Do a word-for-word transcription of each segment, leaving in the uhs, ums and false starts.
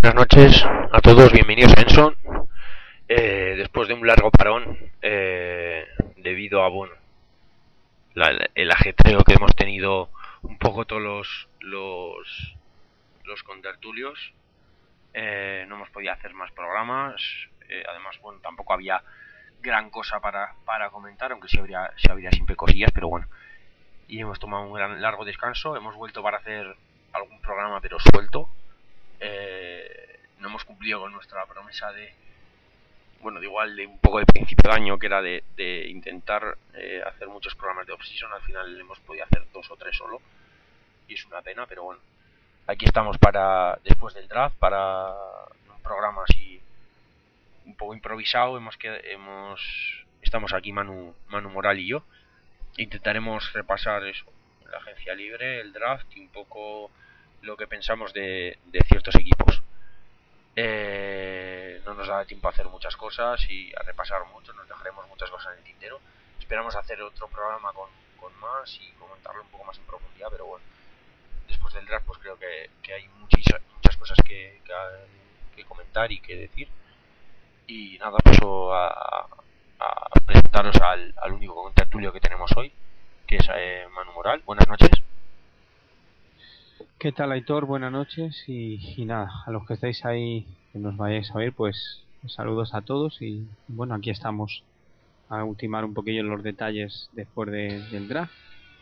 Buenas noches a todos, bienvenidos a Enson. Eh, después de un largo parón, eh, debido a bueno, la, el ajetreo que hemos tenido un poco todos los los, los contertulios, eh, no hemos podido hacer más programas. Eh, además, bueno, tampoco había gran cosa para, para comentar, aunque sí habría, sí habría siempre cosillas, pero bueno. Y hemos tomado un gran largo descanso, hemos vuelto para hacer algún programa, pero suelto. Eh, no hemos cumplido con nuestra promesa de, bueno, de igual de un poco de principio de año, que era de, de intentar eh, hacer muchos programas de off-season. Al final hemos podido hacer dos o tres solo, y es una pena, pero bueno, aquí estamos para después del draft, para un programa así un poco improvisado. Hemos que hemos estamos aquí Manu, Manu Moral y yo. Intentaremos repasar eso, la agencia libre, el draft y un poco lo que pensamos de, de ciertos equipos. Eh, no nos da tiempo a hacer muchas cosas y a repasar mucho, nos dejaremos muchas cosas en el tintero. Esperamos hacer otro programa con, con más y comentarlo un poco más en profundidad, pero bueno, después del draft pues creo que, que hay muchas, muchas cosas que, que, que comentar y que decir. Y nada, paso a, a presentaros al, al único contertulio que tenemos hoy, que es eh, Manu Moral. Buenas noches. ¿Qué tal, Aitor? Buenas noches y, y nada, a los que estáis ahí, que nos vayáis a ver, pues saludos a todos y bueno, aquí estamos a ultimar un poquillo los detalles después de, del draft.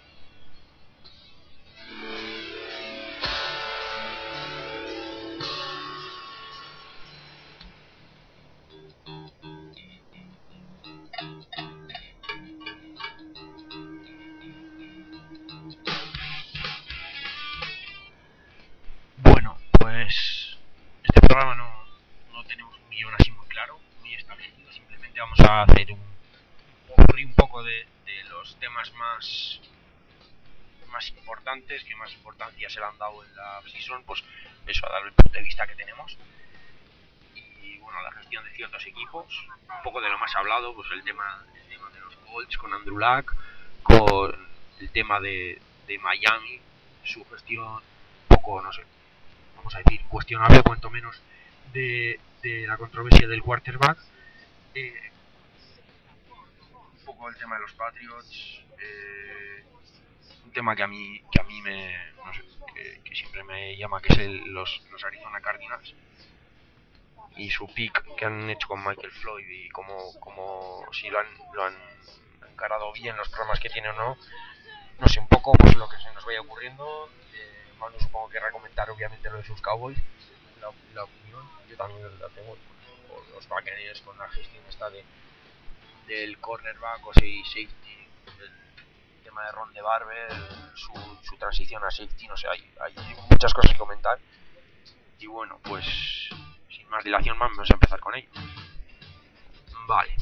Bueno, pues este programa no, no tenemos un guión así muy claro, muy establecido. Simplemente vamos a hacer un un poco de, de los temas más más importantes, que más importancia se le han dado en la season, pues eso, a dar el punto de vista que tenemos. Y bueno, la gestión de ciertos equipos, un poco de lo más hablado, pues el tema, el tema de los Colts con Andrew Luck, con el tema de, de Miami, su gestión un poco, no sé, vamos a decir, cuestionable, cuanto menos, de, de la controversia del quarterback. Eh, un poco el tema de los Patriots, eh, un tema que a mí que a mí me no sé, que, que siempre me llama, que es el, los, los Arizona Cardinals y su pick que han hecho con Michael Floyd, y como, como si lo han, lo han encarado bien, los problemas que tiene o no. No sé, un poco pues lo que se nos vaya ocurriendo. eh, Manu supongo que querrá comentar obviamente lo de sus Cowboys, la, la opinión, yo también la tengo, pues, los Buccaneers con la gestión esta de del cornerback o safety, el tema de Ron de Barber, su, su transición a safety, no sé, hay, hay muchas cosas que comentar. Y bueno, pues sin más dilación, vamos a empezar con ello. Vale,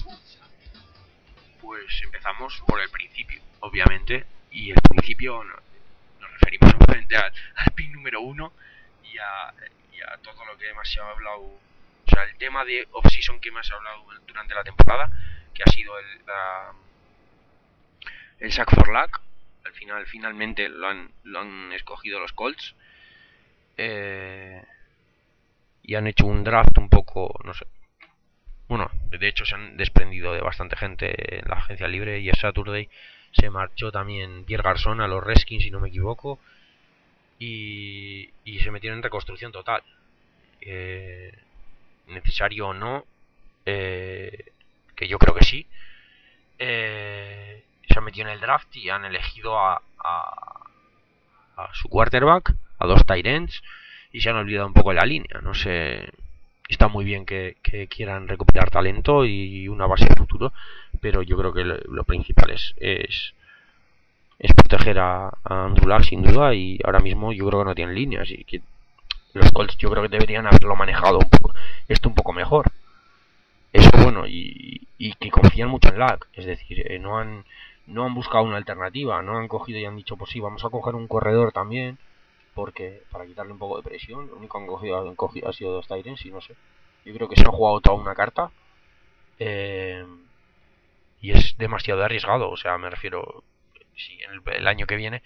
pues empezamos por el principio, obviamente, y el principio no, nos referimos obviamente al, al pick número uno y a, y a todo lo que más se ha hablado, o sea, el tema de off-season que más se ha hablado durante la temporada, que ha sido el, la, el Sack for Luck. Al final, finalmente lo han, lo han escogido los Colts. Eh, y han hecho un draft un poco, no sé. Bueno, de hecho se han desprendido de bastante gente en la agencia libre. Y el Saturday se marchó también Pierre Garçon a los Redskins, si no me equivoco. Y, y se metieron en reconstrucción total. Eh, necesario o no, eh, que yo creo que sí. Eh, se han metido en el draft y han elegido a, a, a su quarterback, a dos tight ends, y se han olvidado un poco de la línea. No sé, está muy bien que, que quieran recuperar talento y una base de futuro, pero yo creo que lo, lo principal es, es es proteger a, a Andrew Luck, sin duda, y ahora mismo yo creo que no tienen líneas, y que los Colts yo creo que deberían haberlo manejado un poco, esto un poco mejor. Eso bueno, y, y que confían mucho en Luck, es decir, eh, no han no han buscado una alternativa, no han cogido y han dicho, pues sí, vamos a coger un corredor también, porque para quitarle un poco de presión. Lo único que han cogido, han cogido ha sido dos Tyrants, y no sé, yo creo que se han jugado toda una carta, eh, y es demasiado arriesgado. O sea, me refiero, si en el, el año que viene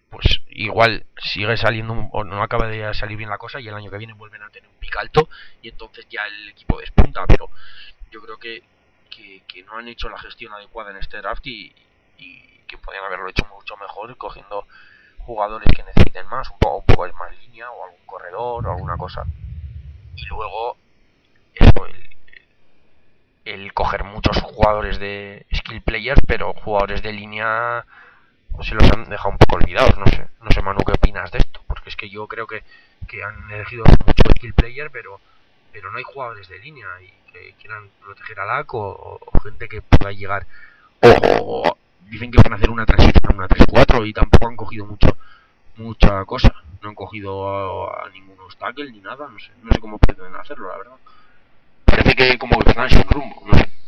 pues igual sigue saliendo o no acaba de salir bien la cosa y el año que viene vuelven a tener un pic alto y entonces ya el equipo despunta. Pero yo creo que, que, que no han hecho la gestión adecuada en este draft y, y que podrían haberlo hecho mucho mejor cogiendo jugadores que necesiten más, un poco, un poco de más línea o algún corredor o alguna cosa. Y luego eso, el, el coger muchos jugadores de skill players, pero jugadores de línea se los han dejado un poco olvidados. No sé, no sé Manu, ¿qué opinas de esto? Porque es que yo creo que, que han elegido mucho skill player, pero pero no hay jugadores de línea y que quieran proteger a L A C o, o gente que pueda llegar. O, o dicen que van a hacer una transición a una tres cuatro y tampoco han cogido mucho mucha cosa. No han cogido a, a ningún obstáculo ni nada. No sé, no sé cómo pretenden hacerlo, la verdad. Parece que como que están sin rumbo, no sé.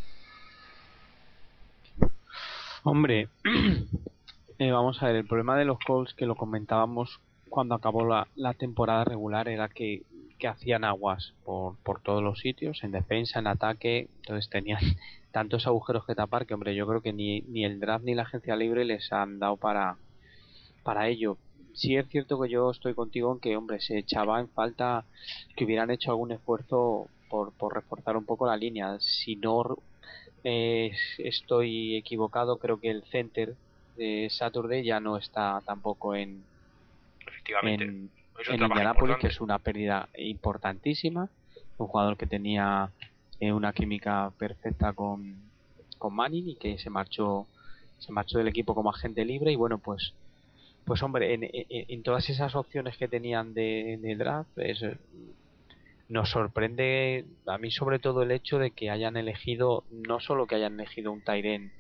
Hombre, eh, vamos a ver, el problema de los Colts, que lo comentábamos cuando acabó la, la temporada regular, era que, que hacían aguas por, por todos los sitios, en defensa, en ataque, entonces tenían tantos agujeros que tapar que, hombre, yo creo que ni, ni el draft ni la agencia libre les han dado para, para ello. Sí es cierto que yo estoy contigo en que, hombre, se echaba en falta que hubieran hecho algún esfuerzo por, por reforzar un poco la línea. Si no eh, estoy equivocado, creo que el center de Saturday ya no está tampoco en Efectivamente, en, es un en trabajo Indianapolis, que importante. es una pérdida importantísima. Un jugador que tenía eh, una química perfecta con, con Manning y que se marchó se marchó del equipo como agente libre. Y bueno, pues pues hombre, en, en, en todas esas opciones que tenían de, de draft, pues, nos sorprende a mí sobre todo el hecho de que hayan elegido, no solo que hayan elegido un tight end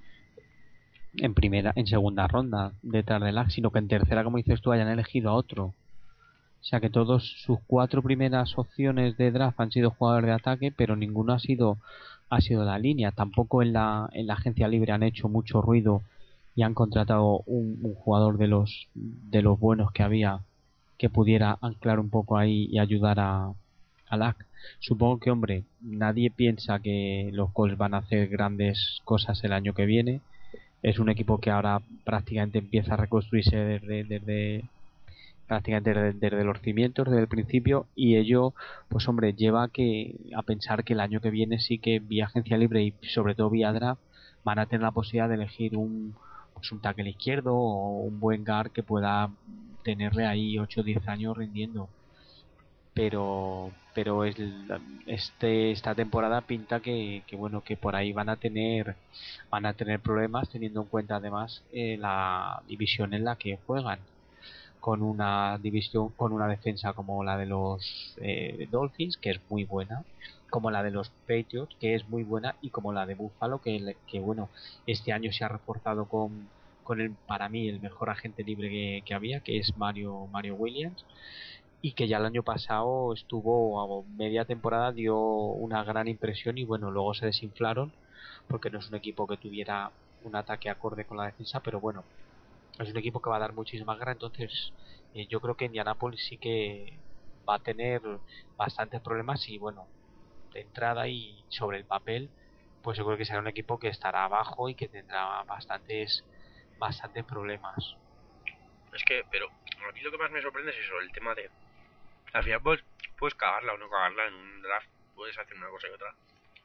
en primera, en segunda ronda detrás del Lac, sino que en tercera, como dices tú, hayan elegido a otro. O sea que todos sus cuatro primeras opciones de draft han sido jugadores de ataque, pero ninguno ha sido ha sido la línea. Tampoco en la en la agencia libre han hecho mucho ruido y han contratado un, un jugador de los de los buenos que había, que pudiera anclar un poco ahí y ayudar a a Lac. Supongo que, hombre, nadie piensa que los Colts van a hacer grandes cosas el año que viene. Es un equipo que ahora prácticamente empieza a reconstruirse desde, desde prácticamente desde, desde los cimientos, desde el principio, y ello, pues hombre, lleva que a pensar que el año que viene sí que vía agencia libre y sobre todo vía draft van a tener la posibilidad de elegir un pues un tackle izquierdo o un buen guard que pueda tenerle ahí ocho o diez años rindiendo. Pero pero es este esta temporada pinta que, que bueno, que por ahí van a tener van a tener problemas, teniendo en cuenta además eh, la división en la que juegan, con una división, con una defensa como la de los eh, Dolphins, que es muy buena, como la de los Patriots, que es muy buena, y como la de Buffalo, que, que bueno, este año se ha reforzado con, con el, para mí, el mejor agente libre que, que había, que es Mario Mario Williams, y que ya el año pasado estuvo a media temporada, dio una gran impresión, y bueno, luego se desinflaron porque no es un equipo que tuviera un ataque acorde con la defensa, pero bueno, es un equipo que va a dar muchísima guerra. Entonces eh, yo creo que Indianapolis sí que va a tener bastantes problemas, y bueno, de entrada y sobre el papel, pues yo creo que será un equipo que estará abajo y que tendrá bastantes bastantes problemas. Es que, pero a mí lo que más me sorprende es eso, el tema de... Al final pues, puedes cagarla o no cagarla en un draft, puedes hacer una cosa y otra.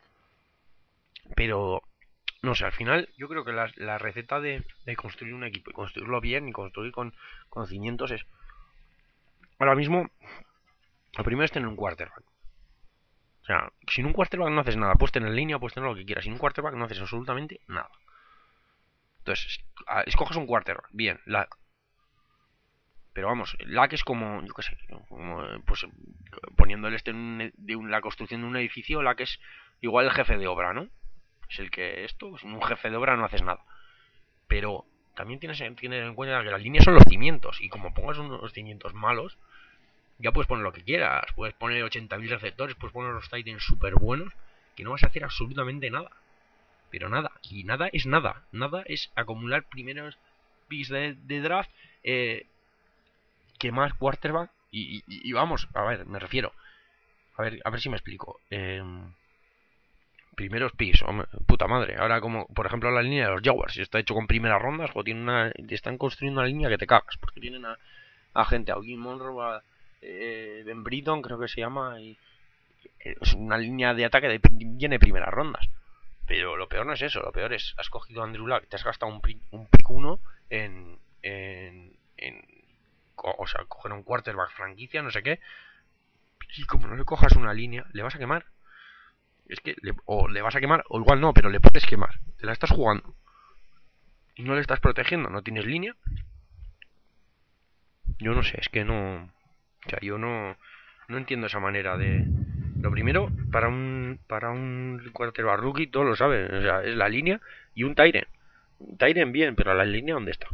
Pero, no sé, al final yo creo que la, la receta de, de construir un equipo y construirlo bien y construir con, con cimientos es... Ahora mismo, lo primero es tener un quarterback. O sea, sin un quarterback no haces nada. Puedes tener línea, puedes tener lo que quieras. Sin un quarterback no haces absolutamente nada. Entonces, escoges un quarterback. Bien, la... Pero vamos, L A C es como, yo qué sé, como, pues poniéndole este en un, de un, la construcción de un edificio, L A C es igual el jefe de obra, ¿no? Es el que esto, sin un jefe de obra no haces nada. Pero también tienes que tener en cuenta que las líneas son los cimientos. Y como pongas unos cimientos malos, ya puedes poner lo que quieras. Puedes poner ochenta mil receptores, puedes poner los Titans súper buenos, que no vas a hacer absolutamente nada. Pero nada, y nada es nada. Nada es acumular primeros picks de, de draft, eh, que más quarterback. Y, y, y, vamos, a ver, me refiero. A ver, a ver si me explico. Eh, primeros picks, hombre, puta madre. Ahora como, por ejemplo, la línea de los Jaguars, si está hecho con primeras rondas, o tiene una, están construyendo una línea que te cagas, porque tienen a, a gente, a Jim Monroe, a eh, Ben Britton, creo que se llama, y es una línea de ataque de viene primeras rondas. Pero lo peor no es eso, lo peor es, has cogido a Andrew Luck, te has gastado un, un pick uno en, en, en, o sea, coger un quarterback franquicia, no sé qué, y como no le cojas una línea, le vas a quemar. Es que, le, o le vas a quemar, o igual no, pero le puedes quemar. Te la estás jugando. Y no le estás protegiendo, no tienes línea. Yo no sé, es que no... O sea, yo no, no entiendo esa manera de... Lo primero, para un para un quarterback rookie, todos lo saben, o sea, es la línea y un Tyren. Tyren bien, pero la línea, ¿dónde está?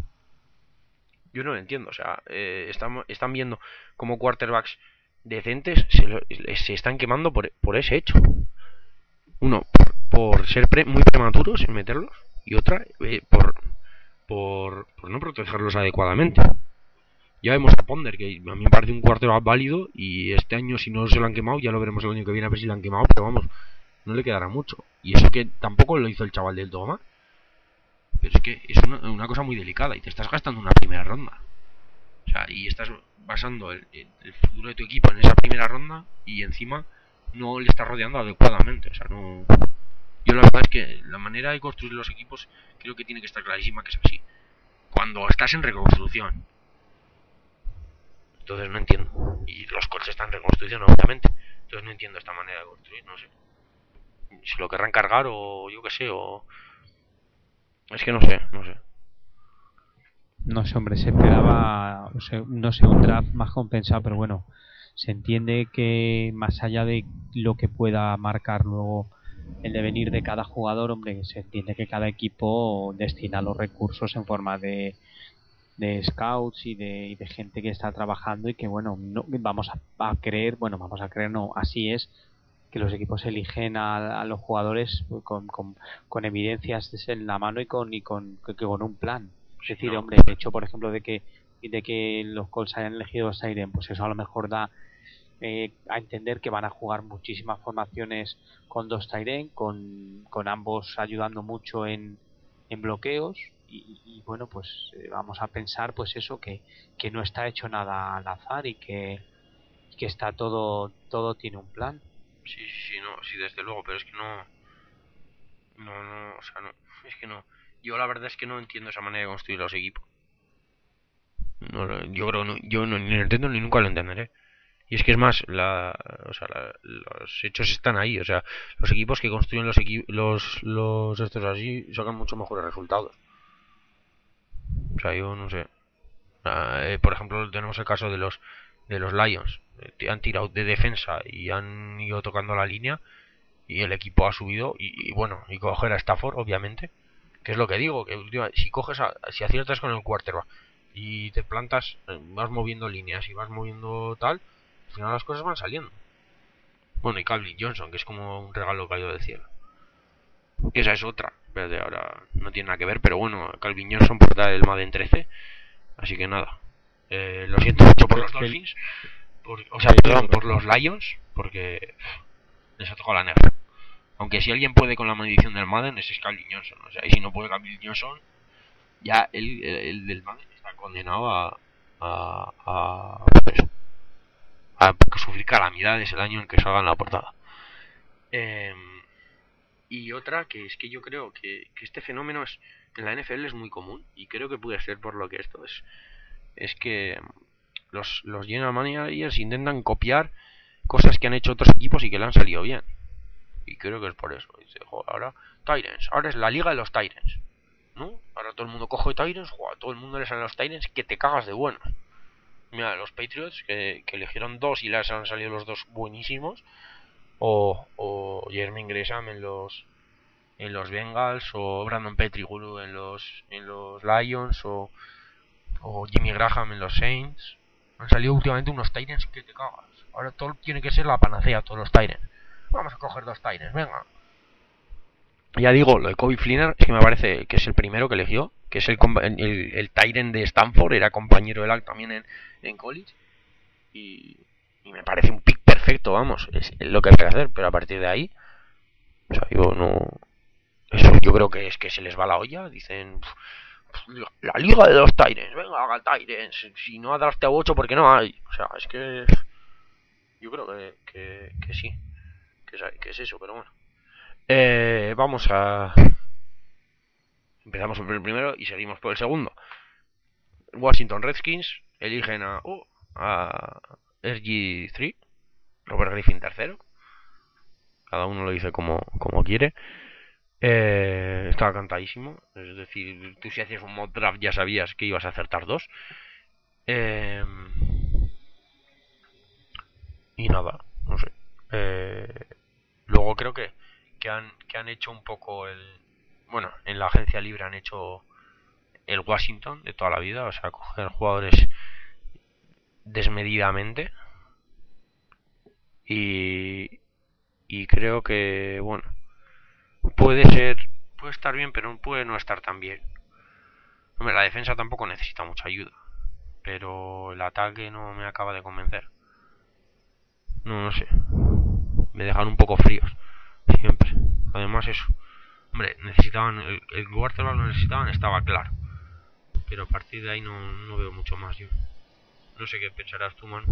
Yo no lo entiendo, o sea, eh, estamos, están viendo como quarterbacks decentes se, lo, se están quemando por, por ese hecho. Uno, por, por ser pre, muy prematuros en meterlos, y otra, eh, por, por, por no protegerlos adecuadamente. Ya vemos a Ponder, que a mí me parece un quarterback válido, y este año si no se lo han quemado, ya lo veremos el año que viene a ver si lo han quemado, pero vamos, no le quedará mucho. Y eso que tampoco lo hizo el chaval del Toma. Pero es que es una, una cosa muy delicada, y te estás gastando una primera ronda. O sea, y estás basando el, el, el futuro de tu equipo en esa primera ronda, y encima no le estás rodeando adecuadamente. O sea, no... Yo la verdad es que la manera de construir los equipos creo que tiene que estar clarísima que es así. Cuando estás en reconstrucción. Entonces no entiendo. Y los Colts están en reconstrucción, obviamente. Entonces no entiendo esta manera de construir, no sé. Si lo querrán cargar o yo qué sé, o... Es que no sé, no sé. No sé, hombre, se esperaba, o sea, no sé, un draft más compensado, pero bueno, se entiende que más allá de lo que pueda marcar luego el devenir de cada jugador, hombre, se entiende que cada equipo destina los recursos en forma de, de scouts y de, y de gente que está trabajando y que, bueno, no, vamos a, a creer, bueno, vamos a creer, no, así es, que los equipos eligen a, a los jugadores con, con, con evidencias en la mano y con, y con, que, con un plan. Es decir, No. hombre, el hecho, por ejemplo, de que de que los Colts hayan elegido a Siren, pues eso a lo mejor da eh, a entender que van a jugar muchísimas formaciones con dos Tyren, con, con ambos ayudando mucho en, en bloqueos y, y bueno, pues eh, vamos a pensar pues eso, que, que no está hecho nada al azar y que, que está todo, todo tiene un plan. Sí, sí, sí, no, sí, desde luego, pero es que no... No, no, o sea, no, es que no. Yo la verdad es que no entiendo esa manera de construir los equipos. No, yo creo no, yo no, ni lo entiendo ni nunca lo entenderé. Y es que es más, la, o sea, la, los hechos están ahí. O sea, los equipos que construyen los equipos, los, los estos así, sacan mucho mejores resultados. O sea, yo no sé. Ah, eh, por ejemplo, tenemos el caso de los de los Lions. Eh, han tirado de defensa y han ido tocando la línea y el equipo ha subido y, y bueno, y coger a Stafford, obviamente. Que es lo que digo, que si coges a, si aciertas con el quarterback y te plantas, vas moviendo líneas y vas moviendo tal, al final las cosas van saliendo. Bueno, y Calvin Johnson, que es como un regalo caído del cielo. Que esa es otra, pero de ahora no tiene nada que ver, pero bueno, Calvin Johnson porta el Madden trece, así que nada. Eh, lo siento mucho por los Dolphins, por, o sea, perdón, por los Lions, porque les ha tocado la nerva. Aunque si alguien puede con la maldición del Madden, ese es Calvin Johnson. O sea, y si no puede Calvin Johnson, ya el, el, el del Madden está condenado a a, a, pues, a sufrir calamidades el año en que salga en la portada. Eh, y otra que es que yo creo que, que este fenómeno es, en la N F L es muy común, y creo que puede ser por lo que esto es, es que los, los general managers intentan copiar cosas que han hecho otros equipos y que le han salido bien. Y creo que es por eso. Dice, joder, ahora Tyrants, ahora es la liga de los Tyrants, ¿no? Ahora todo el mundo coge Tyrants, joder, todo el mundo le salen los Tyrants que te cagas de buenos. Mira, los Patriots que, que eligieron dos y les han salido los dos buenísimos. O, o Jermaine Gresham en los en los Bengals, o Brandon Petriguru en los en los Lions, o, o Jimmy Graham en los Saints. Han salido últimamente unos Tyrants que te cagas. Ahora todo tiene que ser la panacea, todos los Tyrants. Vamos a coger dos Tyrants, venga. Ya digo, lo de Kobe Fleener es que me parece que es el primero que eligió, que es el, el, el Tyrant de Stanford, era compañero de él también en, en college, y, y me parece un pick perfecto, vamos, es lo que hay que hacer, pero a partir de ahí, O sea, yo no... Eso yo creo que es que se les va la olla. Dicen, la liga de los Tyrants, venga, haga Tyrants. Si no ha draftado ocho, porque no hay. O sea, es que... Yo creo que, que, que sí. Que es, que es eso, pero bueno. Eh, vamos a... Empezamos por el primero y seguimos por el segundo. Washington Redskins eligen a, uh, a R G tres, Robert Griffin tercero. Cada uno lo dice como, como quiere. Eh, estaba cantadísimo. Es decir, tú si hacías un mock draft ya sabías que ibas a acertar dos. Eh, y nada, no sé. Eh, luego creo que, que, han, que han hecho un poco el... Bueno, en la agencia libre han hecho el Washington de toda la vida. O sea, coger jugadores desmedidamente. Y, y creo que, bueno, puede ser, puede estar bien, pero puede no estar tan bien. Hombre, la defensa tampoco necesita mucha ayuda, pero el ataque no me acaba de convencer. No, no sé. Me dejan un poco fríos, siempre. Además eso. Hombre, necesitaban, el, el quarterback lo necesitaban, estaba claro. Pero a partir de ahí no, no veo mucho más yo. No sé qué pensarás tú, Manu.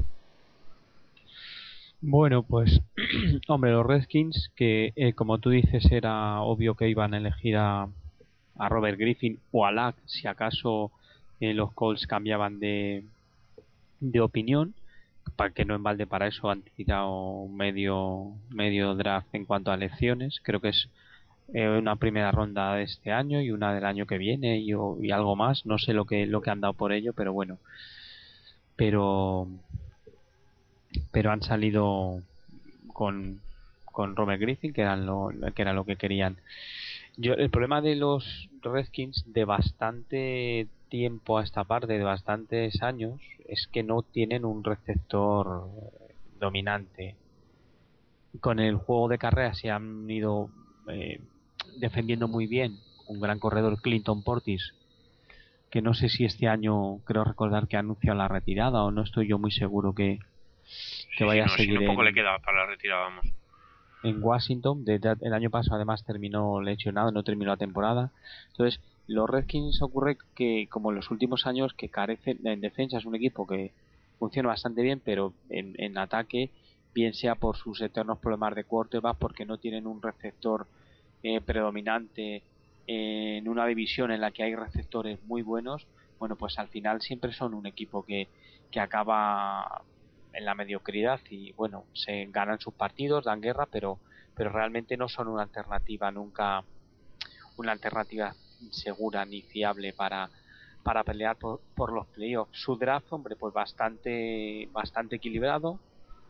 Bueno, pues, hombre, los Redskins, que eh, como tú dices, era obvio que iban a elegir a, a Robert Griffin o a Lack, si acaso eh, los Colts cambiaban de, de opinión, para que no en balde para eso han tirado medio, medio draft en cuanto a elecciones. Creo que es eh, una primera ronda de este año y una del año que viene y, y algo más. No sé lo que, lo que han dado por ello, pero bueno. Pero pero han salido con, con Robert Griffin, que, eran lo, que era lo que querían. Yo, el problema de los Redskins de bastante tiempo a esta parte, de bastantes años, es que no tienen un receptor dominante. Con el juego de carrera se han ido eh, defendiendo muy bien. Un gran corredor, Clinton Portis, que no sé si este año, creo recordar que ha anunciado la retirada, o no estoy yo muy seguro que, que Sí, vaya sí, a no, si seguir no poco en, le queda para la retirada, vamos. en Washington. De, de, el año pasado además terminó lesionado, no terminó la temporada. Entonces, los Redskins ocurre que, como en los últimos años, que carecen en defensa, es un equipo que funciona bastante bien, pero en, en ataque, bien sea por sus eternos problemas de quarterback, porque no tienen un receptor eh, predominante en una división en la que hay receptores muy buenos, bueno, pues al final siempre son un equipo que, que acaba en la mediocridad y bueno, se ganan sus partidos, dan guerra, pero pero realmente no son una alternativa nunca, una alternativa segura ni fiable para para pelear por, por los playoffs. Su draft, hombre, pues bastante bastante equilibrado.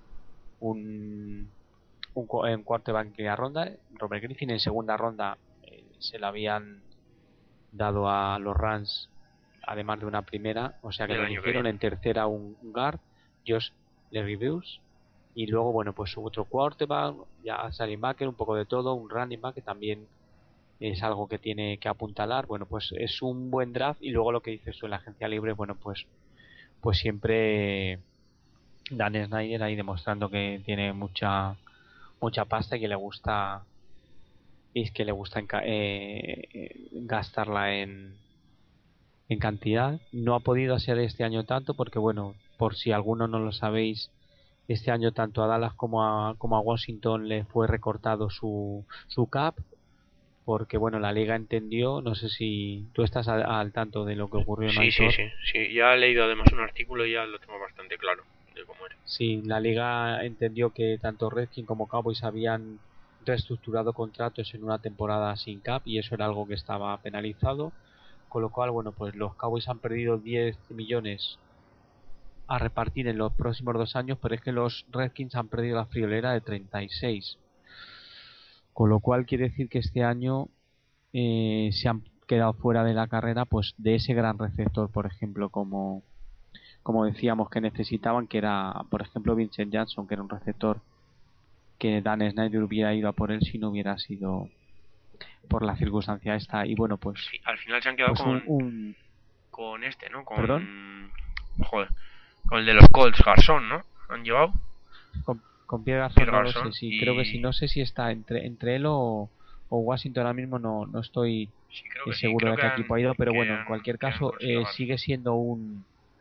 Un un en cuarto en primera ronda, Robert Griffin en segunda ronda eh, se la habían dado a los Rams además de una primera, o sea que Del lo año que eligieron. viene. En tercera un, un guard, Josh Leriviews, y luego bueno pues otro quarterback, ya linebacker, un poco de todo, un running back que también es algo que tiene que apuntalar. Bueno, pues es un buen draft. Y luego lo que dices tú en la agencia libre, bueno, pues pues siempre Dan Snyder ahí demostrando que tiene mucha mucha pasta y que le gusta y es que le gusta enca- eh, gastarla en en cantidad. No ha podido hacer este año tanto porque, bueno, por si alguno no lo sabéis, este año tanto a Dallas como a, como a Washington le fue recortado su, su cap, porque, bueno, la liga entendió, no sé si tú estás al, al tanto de lo que ocurrió en Sí, sí, Aitor. sí, sí. Ya he leído además un artículo y ya lo tengo bastante claro de cómo era. Sí, la liga entendió que tanto Redskins como Cowboys habían reestructurado contratos en una temporada sin cap y eso era algo que estaba penalizado, con lo cual, bueno, pues los Cowboys han perdido diez millones a repartir en los próximos dos años, pero es que los Redskins han perdido la friolera de treinta y seis, con lo cual quiere decir que este año eh, se han quedado fuera de la carrera pues de ese gran receptor, por ejemplo, como como decíamos que necesitaban, que era por ejemplo Vincent Jackson, que era un receptor que Dan Snyder hubiera ido a por él si no hubiera sido por la circunstancia esta. Y bueno, pues Al final se han quedado pues un, con un con este, ¿no? perdón Con... Joder. Con el de los Colts, Garzón, ¿no? Han llevado. Con Pierre Garçon Pierre no lo sé, Garçon, sí, creo que sí, y no sé si está entre entre él o, o Washington ahora mismo, no, no estoy sí, creo eh, que sí, seguro creo de a que qué han, equipo ha ido, pero que bueno, en han, cualquier que han caso conseguido eh, ganar. sigue siendo un,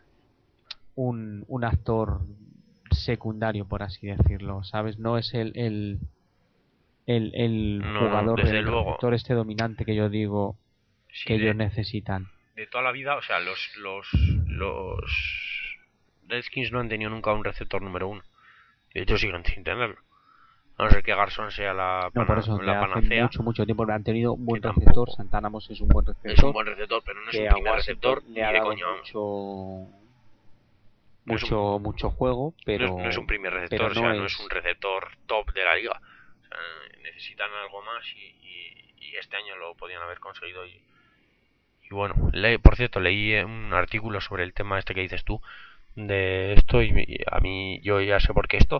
un, un actor secundario, por así decirlo, ¿sabes? No es el, el, el, el No, no, jugador, desde el luego. receptor este dominante que yo digo Sí, que ellos de, necesitan. de toda la vida, o sea, los, los, los Redskins no han tenido nunca un receptor número uno. De hecho, siguen sin tenerlo. A no ser que Garson sea la, No, por pana, eso, de la hace panacea, mucho, mucho tiempo han tenido un que buen receptor. tampoco Santana Moss es un buen es un receptor, buen receptor, pero no es un que a primer Washington receptor le ni ha de dado coña, vamos. mucho No es un, mucho mucho juego, no es, no es pero un primer pero receptor, o no sea, no es un es. receptor top de la liga. O sea, necesitan algo más y, y, y este año lo podían haber conseguido. Y, y bueno, le, por cierto, leí un artículo sobre el tema este que dices tú, de esto, y, y a mí, yo ya sé por qué esto,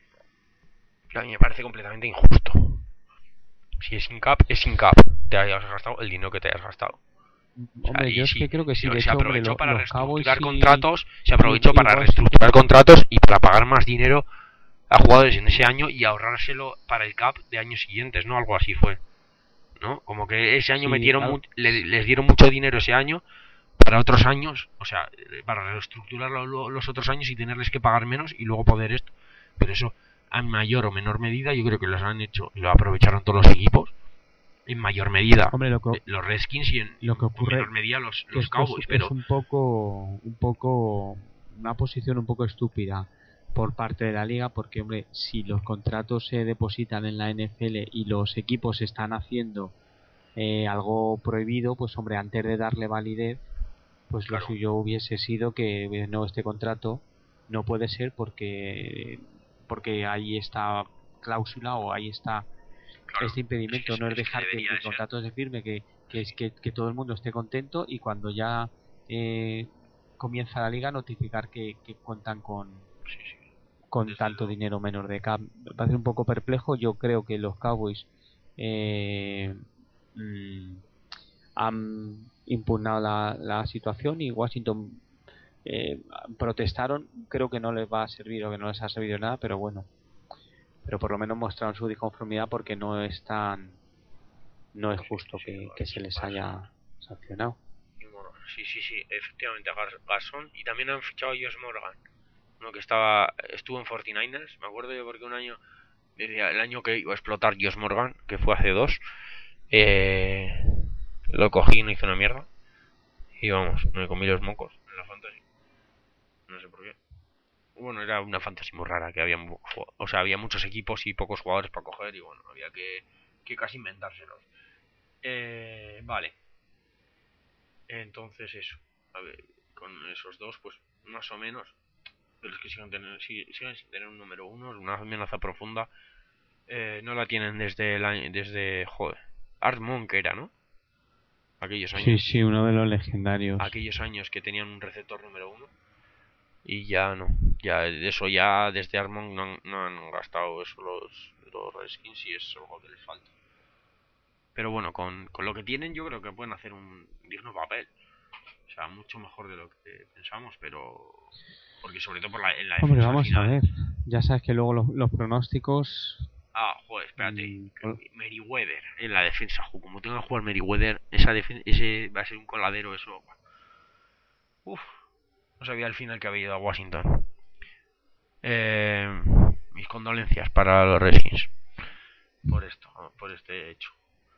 a mí me parece completamente injusto. Si es sin cap, es sin cap. Te hayas gastado el dinero que te hayas gastado. O sea, Hombre, y yo es si que creo que se, sí. De se hecho, hombre, aprovechó lo- para los Cowboys reestructurar y, contratos, se y, aprovechó y para Washington. reestructurar contratos y para pagar más dinero a jugadores en ese año y ahorrárselo para el cap de años siguientes, ¿no? Algo así fue, ¿no? Como que ese año Sí, metieron al- mu le, les dieron mucho dinero ese año para otros años, o sea, para reestructurar lo, los otros años y tenerles que pagar menos y luego poder esto. Pero eso, en mayor o menor medida, yo creo que los han hecho y lo aprovecharon todos los equipos. En mayor medida hombre, lo que, los Redskins y en, lo que en menor ocurre medida los, que los esto es, Cowboys, es pero un poco un poco una posición un poco estúpida por parte de la liga, porque hombre, si los contratos se depositan en la N F L y los equipos están haciendo eh, algo prohibido, pues hombre, antes de darle validez, pues lo claro, suyo hubiese sido que eh, no, este contrato no puede ser porque porque ahí está cláusula o ahí está claro, este es que, impedimento. No es es que dejar que, debería que el de ser. contrato se firme, que, que es que, que todo el mundo esté contento y cuando ya eh, comienza la liga notificar que, que cuentan con Sí, sí, con desde tanto luego. dinero menos de cap. Me parece un poco perplejo. Yo creo que los Cowboys eh, mm, han impugnado la, la situación y Washington eh, protestaron. Creo que no les va a servir o que no les ha servido nada, pero bueno, pero por lo menos mostraron su disconformidad porque no es tan no es Sí, justo sí, que, que se Garson, les Garson. haya sancionado. Y bueno, sí, sí, sí, efectivamente, Garson. Y también han fichado a Josh Morgan, uno que estaba estuvo en cuarenta y nueve ers. Me acuerdo yo porque un año, decía, el año que iba a explotar Josh Morgan, que fue hace dos, eh, lo cogí y no hizo una mierda. Y vamos, me comí los mocos en la fantasy. No sé por qué. Bueno, era una fantasy muy rara, que había, o sea, había muchos equipos y pocos jugadores para coger y bueno, había que, que casi inventárselos. Eh, vale, entonces eso, a ver, con esos dos, pues más o menos, pero es que siguen, tener, siguen sin tener un número uno, una amenaza profunda. Eh, no la tienen desde, la, desde, joder, Art Monk era, ¿no? Aquellos Sí, años, sí, uno de los legendarios. aquellos años que tenían un receptor número uno. Y ya no, ya de eso ya desde Armong no han, no han gastado eso los, los Redskins y es algo que les falta. Pero bueno, con, con lo que tienen yo creo que pueden hacer un digno papel. O sea, mucho mejor de lo que pensamos, pero... Porque sobre todo por la, en la Hombre, defensa al vamos a final... ver. Ya sabes que luego los, los pronósticos. Ah, joder, espérate. Mmm, por- Meriwether en la defensa. Como tenga que jugar Meriwether, esa ese va a ser un coladero, eso... Uf, no sabía al final que había ido a Washington. Eh, mis condolencias para los Redskins por esto, por este hecho.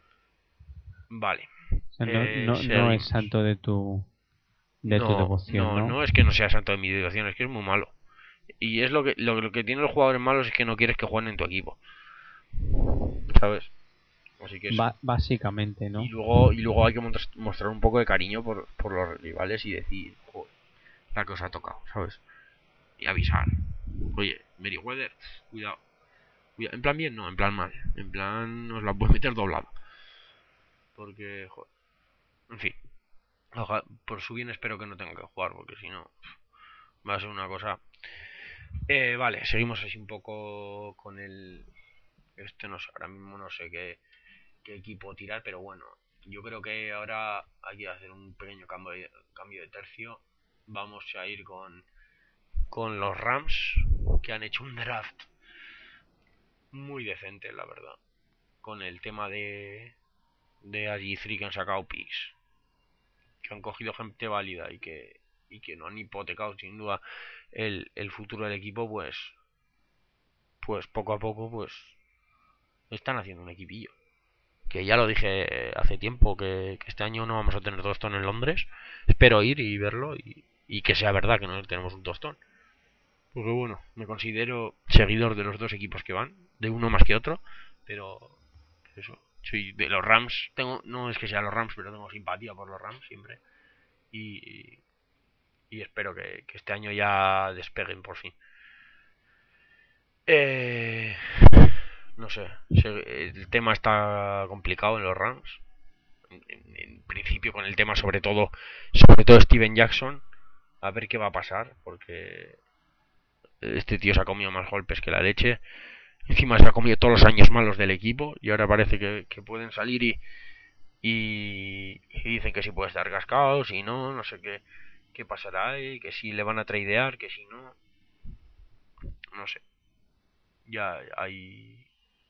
Vale, o sea, no, eh, no, no es seguimos. santo de tu de tu No, devoción, no, ¿no? no es que no sea santo de mi devoción, es que es muy malo. Y es lo que lo, lo que tienen los jugadores malos es que no quieres que jueguen en tu equipo, ¿sabes? Así que eso. Ba- básicamente, Y ¿no? luego y luego hay que mostrar un poco de cariño por, por los rivales y decir, joder, la que os ha tocado, ¿sabes? Y avisar. Oye, Meriwether, cuidado. cuidado. En plan bien, no, en plan mal. En plan os la puedes meter doblada. Porque, joder, en fin. Ojalá, por su bien espero que no tenga que jugar, porque si no va a ser una cosa. Eh, vale, seguimos así un poco con el. Este no sé, ahora mismo no sé qué, qué equipo tirar, pero bueno, yo creo que ahora hay que hacer un pequeño cambio de, cambio de tercio. Vamos a ir con, con los Rams, que han hecho un draft muy decentes, la verdad. Con el tema de de A G tres que han sacado picks, que han cogido gente válida y que y que no han hipotecado sin duda el, el futuro del equipo, pues pues poco a poco pues están haciendo un equipillo. Que ya lo dije hace tiempo que, que este año no vamos a tener tostón en Londres. Espero ir y verlo y, y que sea verdad que no tenemos un tostón. Porque bueno, me considero seguidor de los dos equipos que van, de uno más que otro, pero eso, soy de los Rams, tengo, no es que sea los Rams, pero tengo simpatía por los Rams siempre. Y, y espero que, que este año ya despeguen por fin. Eh, no sé, el tema está complicado en los Rams. En, en, en principio con el tema sobre todo, sobre todo Steven Jackson, a ver qué va a pasar, porque este tío se ha comido más golpes que la leche. Encima se ha comido todos los años malos del equipo y ahora parece que, que pueden salir y, y, y dicen que si puede estar cascado, si no, no sé qué, qué pasará y que si le van a tradear, que si no, no sé. Ya hay,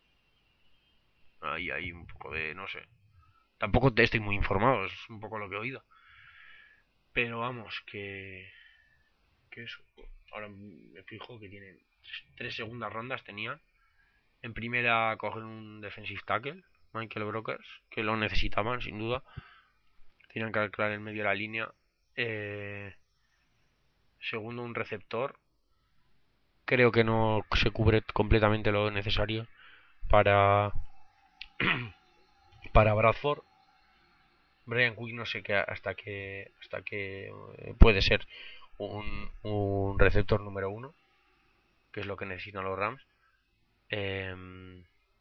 hay, hay un poco de, no sé. Tampoco te estoy muy informado, es un poco lo que he oído. Pero vamos, que, que eso. Ahora me fijo que tienen tres segundas rondas tenían. En primera cogen un defensive tackle, Michael Brokers, que lo necesitaban sin duda. Tenían que calcular en medio de la línea. Eh, segundo, un receptor. Creo que no se cubre completamente lo necesario para para Bradford. Brian Quick no sé qué hasta que hasta que puede ser un, un receptor número uno, que es lo que necesitan los Rams. Eh,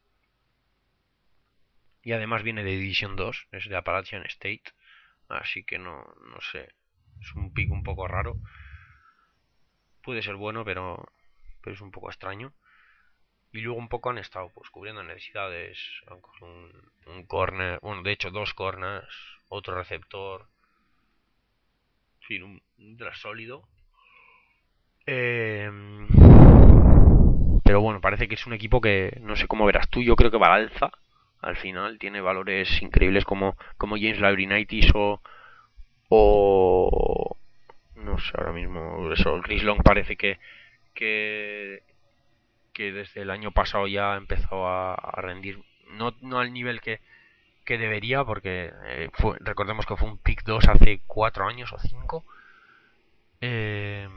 y además viene de Division dos, es de Appalachian State, así que no, no sé, es un pick un poco raro. Puede ser bueno, pero, pero es un poco extraño. Y luego un poco han estado pues cubriendo necesidades. Han cogido un, un corner, bueno, de hecho dos corners, otro receptor, en fin, un, un draft sólido. Eh, pero bueno, parece que es un equipo que no sé cómo verás tú. Yo creo que va al alza. Al final tiene valores increíbles como, como James Laurinaitis o, o no sé ahora mismo eso. Chris Long parece que que que desde el año pasado ya empezó a, a rendir no, no al nivel que, que debería porque eh, fue, recordemos que fue un pick dos hace cuatro años o cinco. Eh,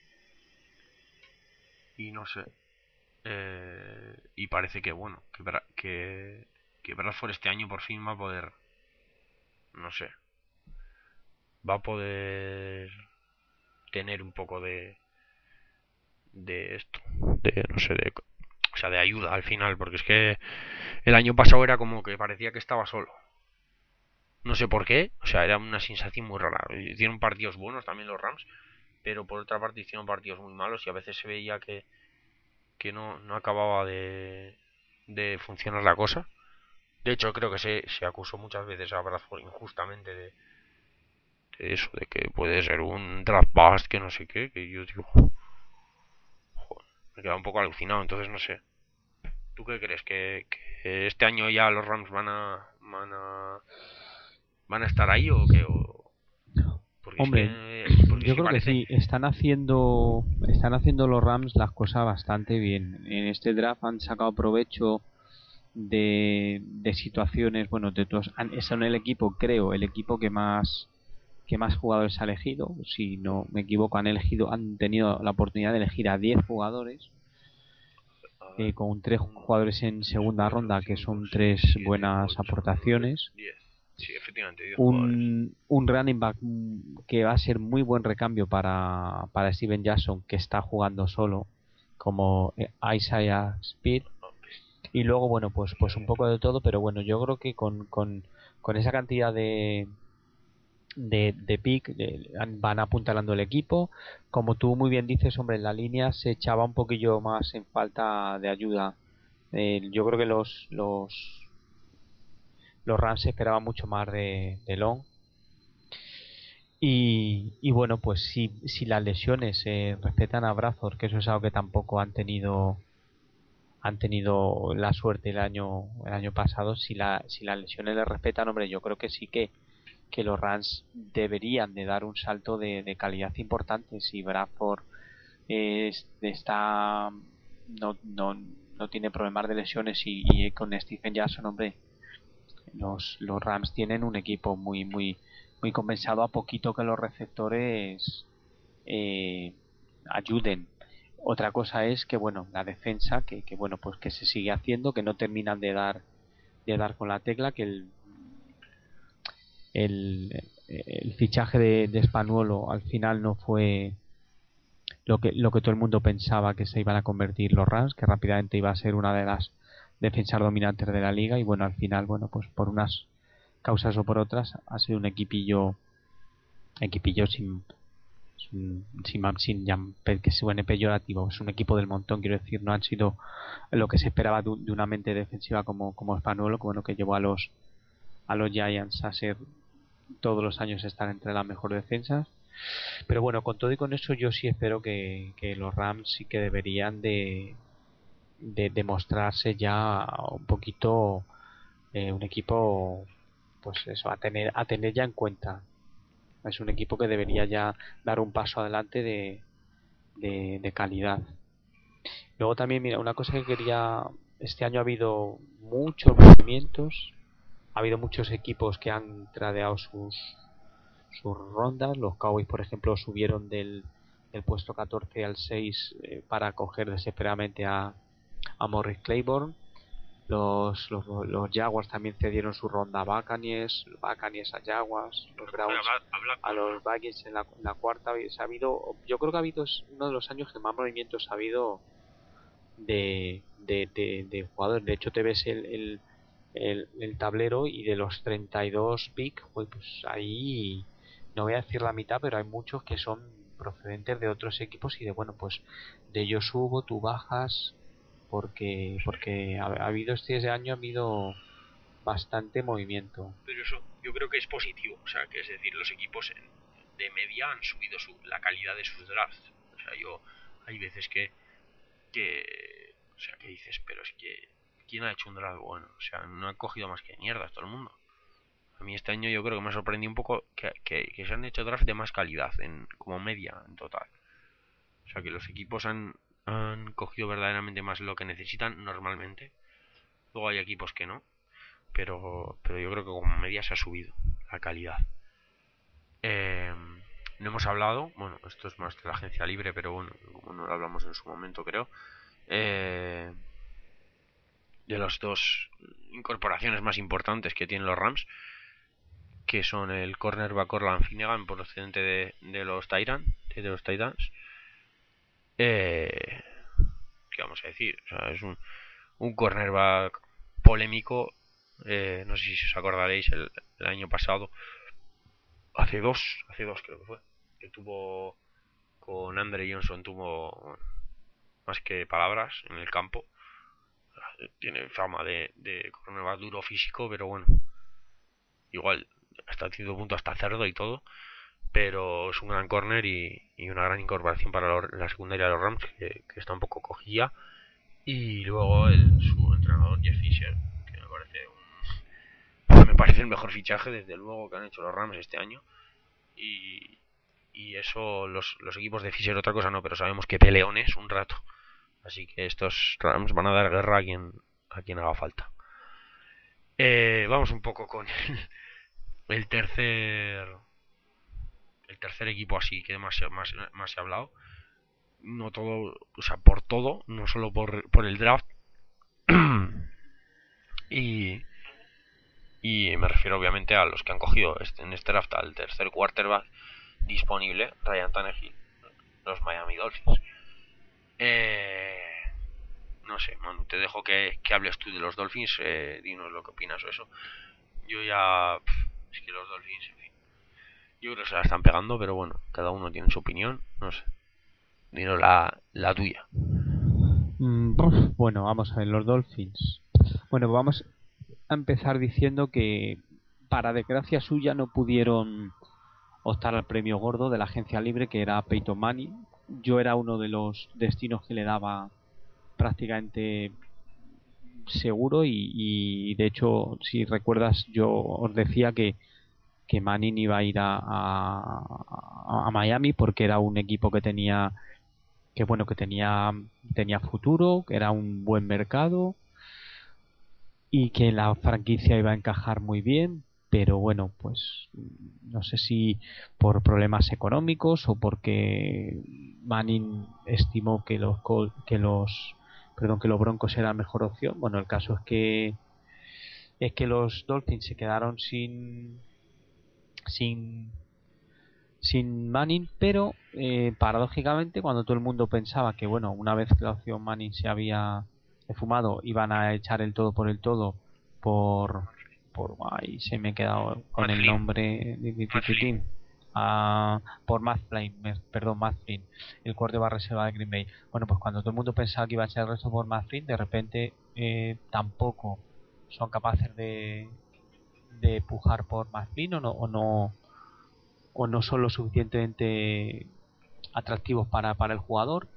y no sé, eh, y parece que bueno que, que, que Bradford este año por fin va a poder, no sé, va a poder tener un poco de de esto, de no sé, de, o sea, de ayuda al final, porque es que el año pasado era como que parecía que estaba solo. No sé por qué, o sea, era una sensación muy rara. Hicieron partidos buenos también los Rams, pero por otra parte hicieron partidos muy malos y a veces se veía que, que no, no acababa de, de funcionar la cosa. De hecho, creo que se, se acusó muchas veces a Bradford injustamente de, de eso, de que puede ser un draft bust, que no sé qué, que yo digo, joder, me queda un poco alucinado, entonces no sé. ¿Tú qué crees? ¿Que, que este año ya los Rams van a van a van a estar ahí o qué? O, porque es Hombre, que porque es yo que creo que parece sí, están haciendo están haciendo los Rams las cosas bastante bien. En este draft han sacado provecho de, de situaciones, bueno, de todos, han, son el equipo, creo, el equipo que más que más jugadores ha elegido, si no me equivoco, han elegido, han tenido la oportunidad de elegir a diez jugadores, a ver, eh, con tres uno, jugadores en tres, segunda cuatro, ronda, que cinco, son seis, tres siete, buenas ocho, nueve, aportaciones, diez. Sí, efectivamente, diez jugadores. un, un running back que va a ser muy buen recambio para, para Steven Jackson, que está jugando solo, como Isaiah Speed. Y luego, bueno, pues pues un poco de todo, pero bueno, yo creo que con, con, con esa cantidad de, de, de pick de, van apuntalando el equipo. Como tú muy bien dices, hombre, en la línea se echaba un poquillo más en falta de ayuda. Eh, yo creo que los los los Rams esperaban mucho más de, de Long. Y, y bueno, pues si, si las lesiones eh, respetan a Bradford, que eso es algo que tampoco han tenido han tenido la suerte el año el año pasado. Si la si las lesiones les respetan, hombre, yo creo que sí que que los Rams deberían de dar un salto de, de calidad importante. Si Bradford es, está no, no, no tiene problemas de lesiones y, y con Stephen Jackson, hombre, los, los Rams tienen un equipo muy muy muy compensado, a poquito que los receptores eh, ayuden. Otra cosa es que, bueno, la defensa, que, que bueno, pues que se sigue haciendo, que no terminan de dar de dar con la tecla, que el el, el fichaje de, de Spanuolo al final no fue lo que lo que todo el mundo pensaba que se iban a convertir los Rams, que rápidamente iba a ser una de las defensas dominantes de la liga, y bueno, al final, bueno, pues por unas causas o por otras ha sido un equipillo equipillo sin sin, sin, sin que suene peyorativo. Es un equipo del montón, quiero decir, no han sido lo que se esperaba de, de una mente defensiva como como Spanuolo, que bueno, que llevó a los a los Giants a ser todos los años estar entre las mejores defensas. Pero bueno, con todo y con eso, yo sí espero que, que los Rams sí que deberían de de demostrarse ya un poquito eh, un equipo, pues eso, a tener a tener ya en cuenta. Es un equipo que debería ya dar un paso adelante de, de, de calidad. Luego también, mira, una cosa que quería, este año ha habido muchos movimientos, ha habido muchos equipos que han tradeado sus sus rondas. Los Cowboys, por ejemplo, subieron del, del puesto catorce al seis eh, para coger desesperadamente a, a Morris Claiborne. Los, los, los Jaguars también cedieron su ronda a Buccaneers, Buccaneers a Jaguars, los Browns a los Vikings en la, en la cuarta. Ha habido, yo creo que ha habido, es uno de los años que más movimientos ha habido de, de, de, de jugadores. De hecho, te ves el, el, el, el tablero, y de los treinta y dos pick, pues ahí no voy a decir la mitad, pero hay muchos que son procedentes de otros equipos, y de bueno, pues de ellos subo, tú bajas, porque porque ha, ha habido este año ha habido bastante movimiento. Pero eso yo creo que es positivo, o sea, que es decir, los equipos en, de media han subido su, la calidad de sus drafts. O sea, yo hay veces que que o sea, que dices, pero es que ¿quién ha hecho un draft bueno? O sea, no ha cogido más que mierdas todo el mundo. A mí este año yo creo que me ha sorprendido un poco que, que, que se han hecho drafts de más calidad, en como media en total. O sea, que los equipos han, han cogido verdaderamente más lo que necesitan normalmente. Luego hay equipos que no, pero, pero yo creo que como media se ha subido la calidad. Eh, no hemos hablado, bueno, esto es más de la agencia libre, pero bueno, como no lo hablamos en su momento, creo, eh, de las dos incorporaciones más importantes que tienen los Rams, que son el cornerback Orland Finnegan, procedente de, de los Titans, de los Titans. Eh, ¿Qué vamos a decir? O sea, es un, un cornerback polémico. Eh, no sé si os acordaréis el, el año pasado, hace dos, hace dos creo que fue, que tuvo con Andre Johnson, tuvo más que palabras en el campo. Tiene fama de, de cornerback duro físico, pero bueno, igual hasta cierto punto hasta cerdo y todo, pero es un gran corner y, y una gran incorporación para lo, la secundaria de los Rams, que, que está un poco cogida. Y luego el, su entrenador Jeff Fisher, que me parece un, me parece el mejor fichaje desde luego que han hecho los Rams este año. Y, y eso los, los equipos de Fisher otra cosa no, pero sabemos que peleones un rato, así que estos Rams van a dar guerra a quien a quien haga falta. Eh, vamos un poco con el, el tercer el tercer equipo así que más, más, más se ha hablado. No todo, o sea, por todo, no solo por, por el draft. y y me refiero obviamente a los que han cogido este, en este draft al tercer quarterback disponible, Ryan Tannehill, los Miami Dolphins. Eh, no sé, Manu, te dejo que, que hables tú de los Dolphins, eh, dinos lo que opinas o eso. Yo ya, pff, es que los Dolphins, en fin, yo creo que se la están pegando, pero bueno, cada uno tiene su opinión, no sé. Dinos la, la tuya. Mm, bueno, vamos a ver, los Dolphins. Bueno, vamos a empezar diciendo que, para desgracia suya, no pudieron optar al premio gordo de la agencia libre, que era Peyton Manning. Yo era uno de los destinos que le daba prácticamente seguro y, y de hecho, si recuerdas, yo os decía que, que Manning iba a ir a, a, a Miami porque era un equipo que tenía que bueno que tenía tenía futuro, que era un buen mercado y que la franquicia iba a encajar muy bien, pero bueno, pues no sé si por problemas económicos o porque Manning estimó que los Col- que los perdón que los Broncos era la mejor opción. Bueno, el caso es que es que los Dolphins se quedaron sin sin sin Manning, pero eh, paradójicamente cuando todo el mundo pensaba que bueno, una vez que la opción Manning se había fumado, iban a echar el todo por el todo por por ay, se me he quedado con Matt el Flynn. nombre Matt Flynn. ah, por Matt Flynn, me- perdón, Matt Flynn, el quarterback reserva de Green Bay. Bueno, pues cuando todo el mundo pensaba que iba a echar el resto por Matt Flynn, de repente eh, tampoco son capaces de de pujar por Matt Flynn o no, o no o no son lo suficientemente atractivos para, para el jugador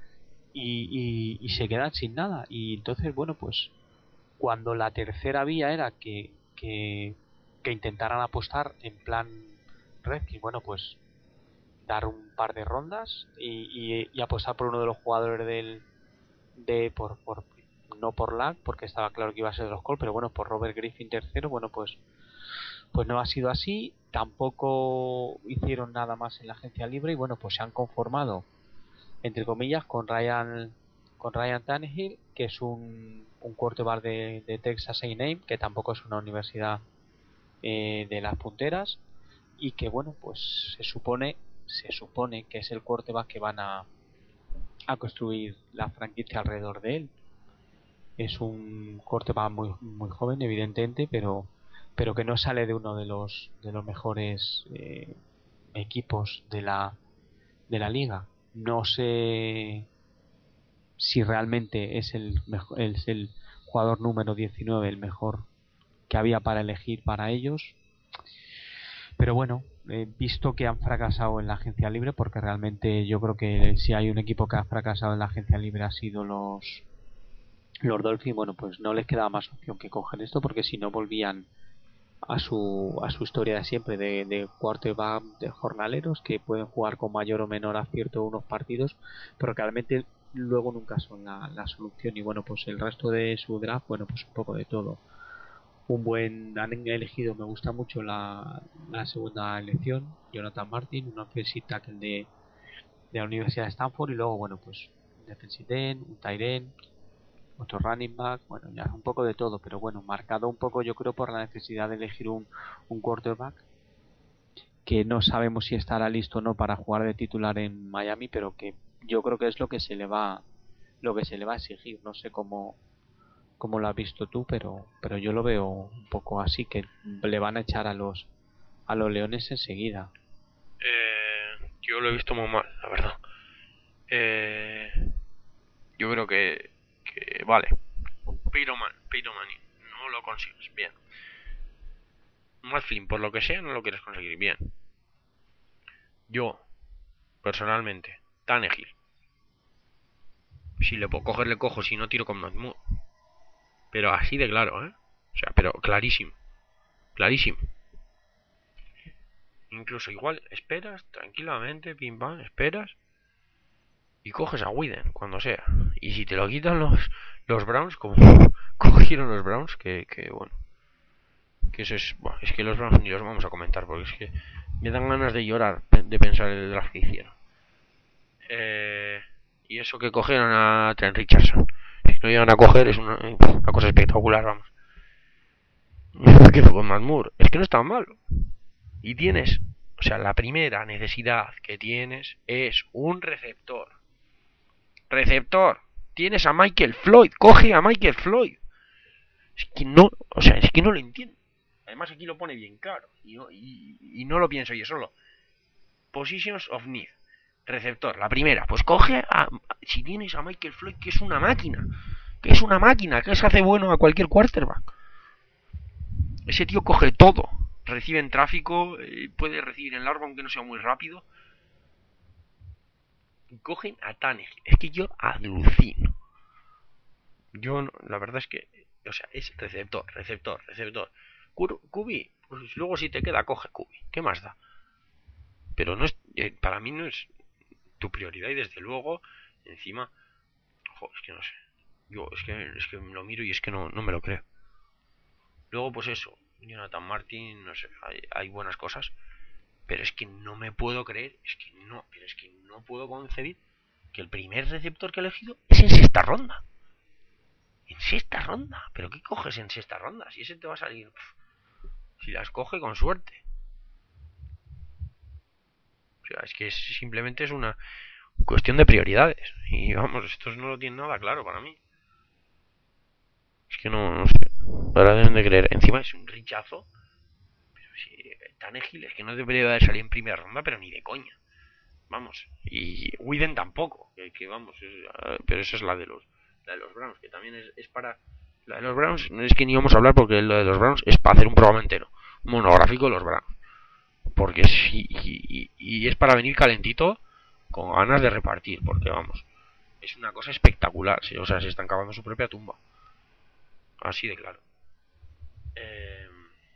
y, y, y se quedan sin nada. Y entonces, bueno, pues cuando la tercera vía era que, que, que intentaran apostar en plan Redskins, bueno, pues dar un par de rondas y, y, y apostar por uno de los jugadores del de por, por no por Lack porque estaba claro que iba a ser de los Colts, pero bueno, por Robert Griffin tercero, bueno, pues pues no ha sido así, tampoco hicieron nada más en la agencia libre y bueno, pues se han conformado, entre comillas, con Ryan con Ryan Tannehill, que es un, un quarterback de, de Texas A and M, que tampoco es una universidad eh, de las punteras, y que bueno, pues se supone se supone que es el quarterback que van a, a construir la franquicia alrededor de él. Es un quarterback muy muy joven, evidentemente, pero pero que no sale de uno de los de los mejores eh, equipos de la de la liga. No sé si realmente es el mejor, es el jugador número diecinueve, el mejor que había para elegir para ellos, pero bueno, he visto que han fracasado en la agencia libre, porque realmente yo creo que si hay un equipo que ha fracasado en la agencia libre ha sido los los Dolphins. Bueno, pues no les quedaba más opción que coger esto, porque si no volvían a su a su historia de siempre de, de quarterback de jornaleros que pueden jugar con mayor o menor acierto unos partidos, pero realmente luego nunca son la, la solución. Y bueno, pues el resto de su draft, bueno, pues un poco de todo. Un buen han elegido, me gusta mucho la, la segunda elección, Jonathan Martin, un offensive tackle de, de la Universidad de Stanford, y luego bueno, pues un defensive end, un tight end, otro running back, bueno, ya un poco de todo, pero bueno, marcado un poco yo creo por la necesidad de elegir un, un quarterback que no sabemos si estará listo o no para jugar de titular en Miami, pero que yo creo que es lo que se le va lo que se le va a exigir. No sé cómo, cómo lo has visto tú, pero pero yo lo veo un poco así, que le van a echar a los a los Leones enseguida. Eh, yo lo he visto muy mal, la verdad. Eh, yo creo que, que vale. Peyton Man, Peyton Manning, no lo consigues, bien. Matt Flynn, por lo que sea, no lo quieres conseguir, bien. Yo, personalmente, Tannehill, si le puedo coger, le cojo, si no tiro con Matt Moore. Pero así de claro, ¿eh? O sea, pero clarísimo, clarísimo. Incluso igual, esperas, tranquilamente, pim pam, esperas y coges a Widen cuando sea. Y si te lo quitan los, los Browns, como cogieron los Browns, que, que bueno, que eso es, bueno, es que los Browns ni los vamos a comentar porque es que me dan ganas de llorar de pensar el draft que hicieron. Eh, y eso que cogieron a Trent Richardson, si lo llegan a coger es una, una cosa espectacular, vamos. Yo me quedo con Matt Moore, es que no es tan malo. Y tienes, o sea, la primera necesidad que tienes es un receptor. Receptor. Tienes a Michael Floyd, coge a Michael Floyd. Es que no, o sea, es que no lo entiendo. Además aquí lo pone bien claro y no, y, y no lo pienso yo solo. Positions of need. Receptor, la primera, pues coge a, si tienes a Michael Floyd, que es una máquina, que es una máquina, que se hace bueno a cualquier quarterback. Ese tío coge todo, recibe en tráfico, eh, puede recibir en largo aunque no sea muy rápido. Y cogen a Tannehill, es que yo alucino. Yo, la verdad es que O sea, es receptor, receptor, receptor. Kubi, pues luego si te queda, coge Kubi. ¿Qué más da? Pero no es, eh, para mí no es tu prioridad y desde luego, encima, jo, es que no sé. Yo es que, es que lo miro y es que no, no me lo creo. Luego, pues eso, Jonathan Martin, no sé, hay, hay buenas cosas, pero es que no me puedo creer, es que no, pero es que no puedo concebir que el primer receptor que he elegido es en sexta ronda. En sexta ronda, pero ¿qué coges en sexta ronda? Si ese te va a salir, pff, si las coge con suerte. O sea, es que es, simplemente es una cuestión de prioridades. Y vamos, estos no lo tienen nada claro para mí. Es que no, no sé. Ahora deben de creer. Encima es un rechazo. Pero si tan ágil es que no debería haber salido en primera ronda, pero ni de coña. Vamos. Y Widen tampoco. Que, que vamos. Es, pero esa es la de los la de los Browns. Que también es, es para. La de los Browns no es que ni vamos a hablar porque lo de los Browns es para hacer un programa entero. Un monográfico de los Browns. Porque sí. Y, y, y es para venir calentito con ganas de repartir. Porque vamos. Es una cosa espectacular. O sea, se están cavando su propia tumba. Así de claro. Eh,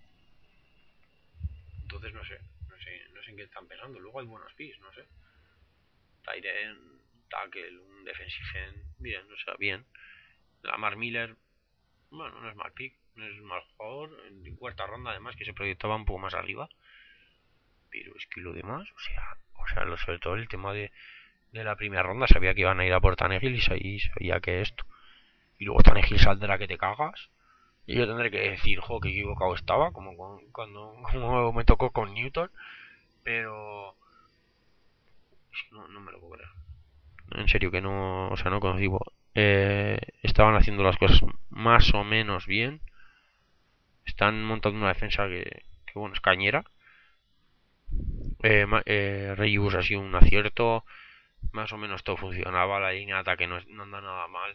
entonces no sé, no sé, no sé en qué están pensando. Luego hay buenos pis, no sé. Tyren, tackle, un defensive end, bien, o sea, bien. Lamar Miller, bueno, no es mal pick, no es mal jugador. En cuarta ronda además que se proyectaba un poco más arriba. Pero es que lo demás, o sea, o sea, lo, sobre todo el tema de, de la primera ronda, sabía que iban a ir a por Tannehill y ahí sabía que esto. Y luego Tannehill saldrá que te cagas. Y yo tendré que decir, jo, que equivocado estaba, como con, cuando como me tocó con Newton. Pero no, no me lo puedo creer. En serio, que no, o sea, no concibo. Eh, estaban haciendo las cosas más o menos bien. Están montando una defensa que, que bueno, es cañera. Eh, eh, Reus ha sido un acierto. Más o menos todo funcionaba. La línea de ataque no, no anda nada mal.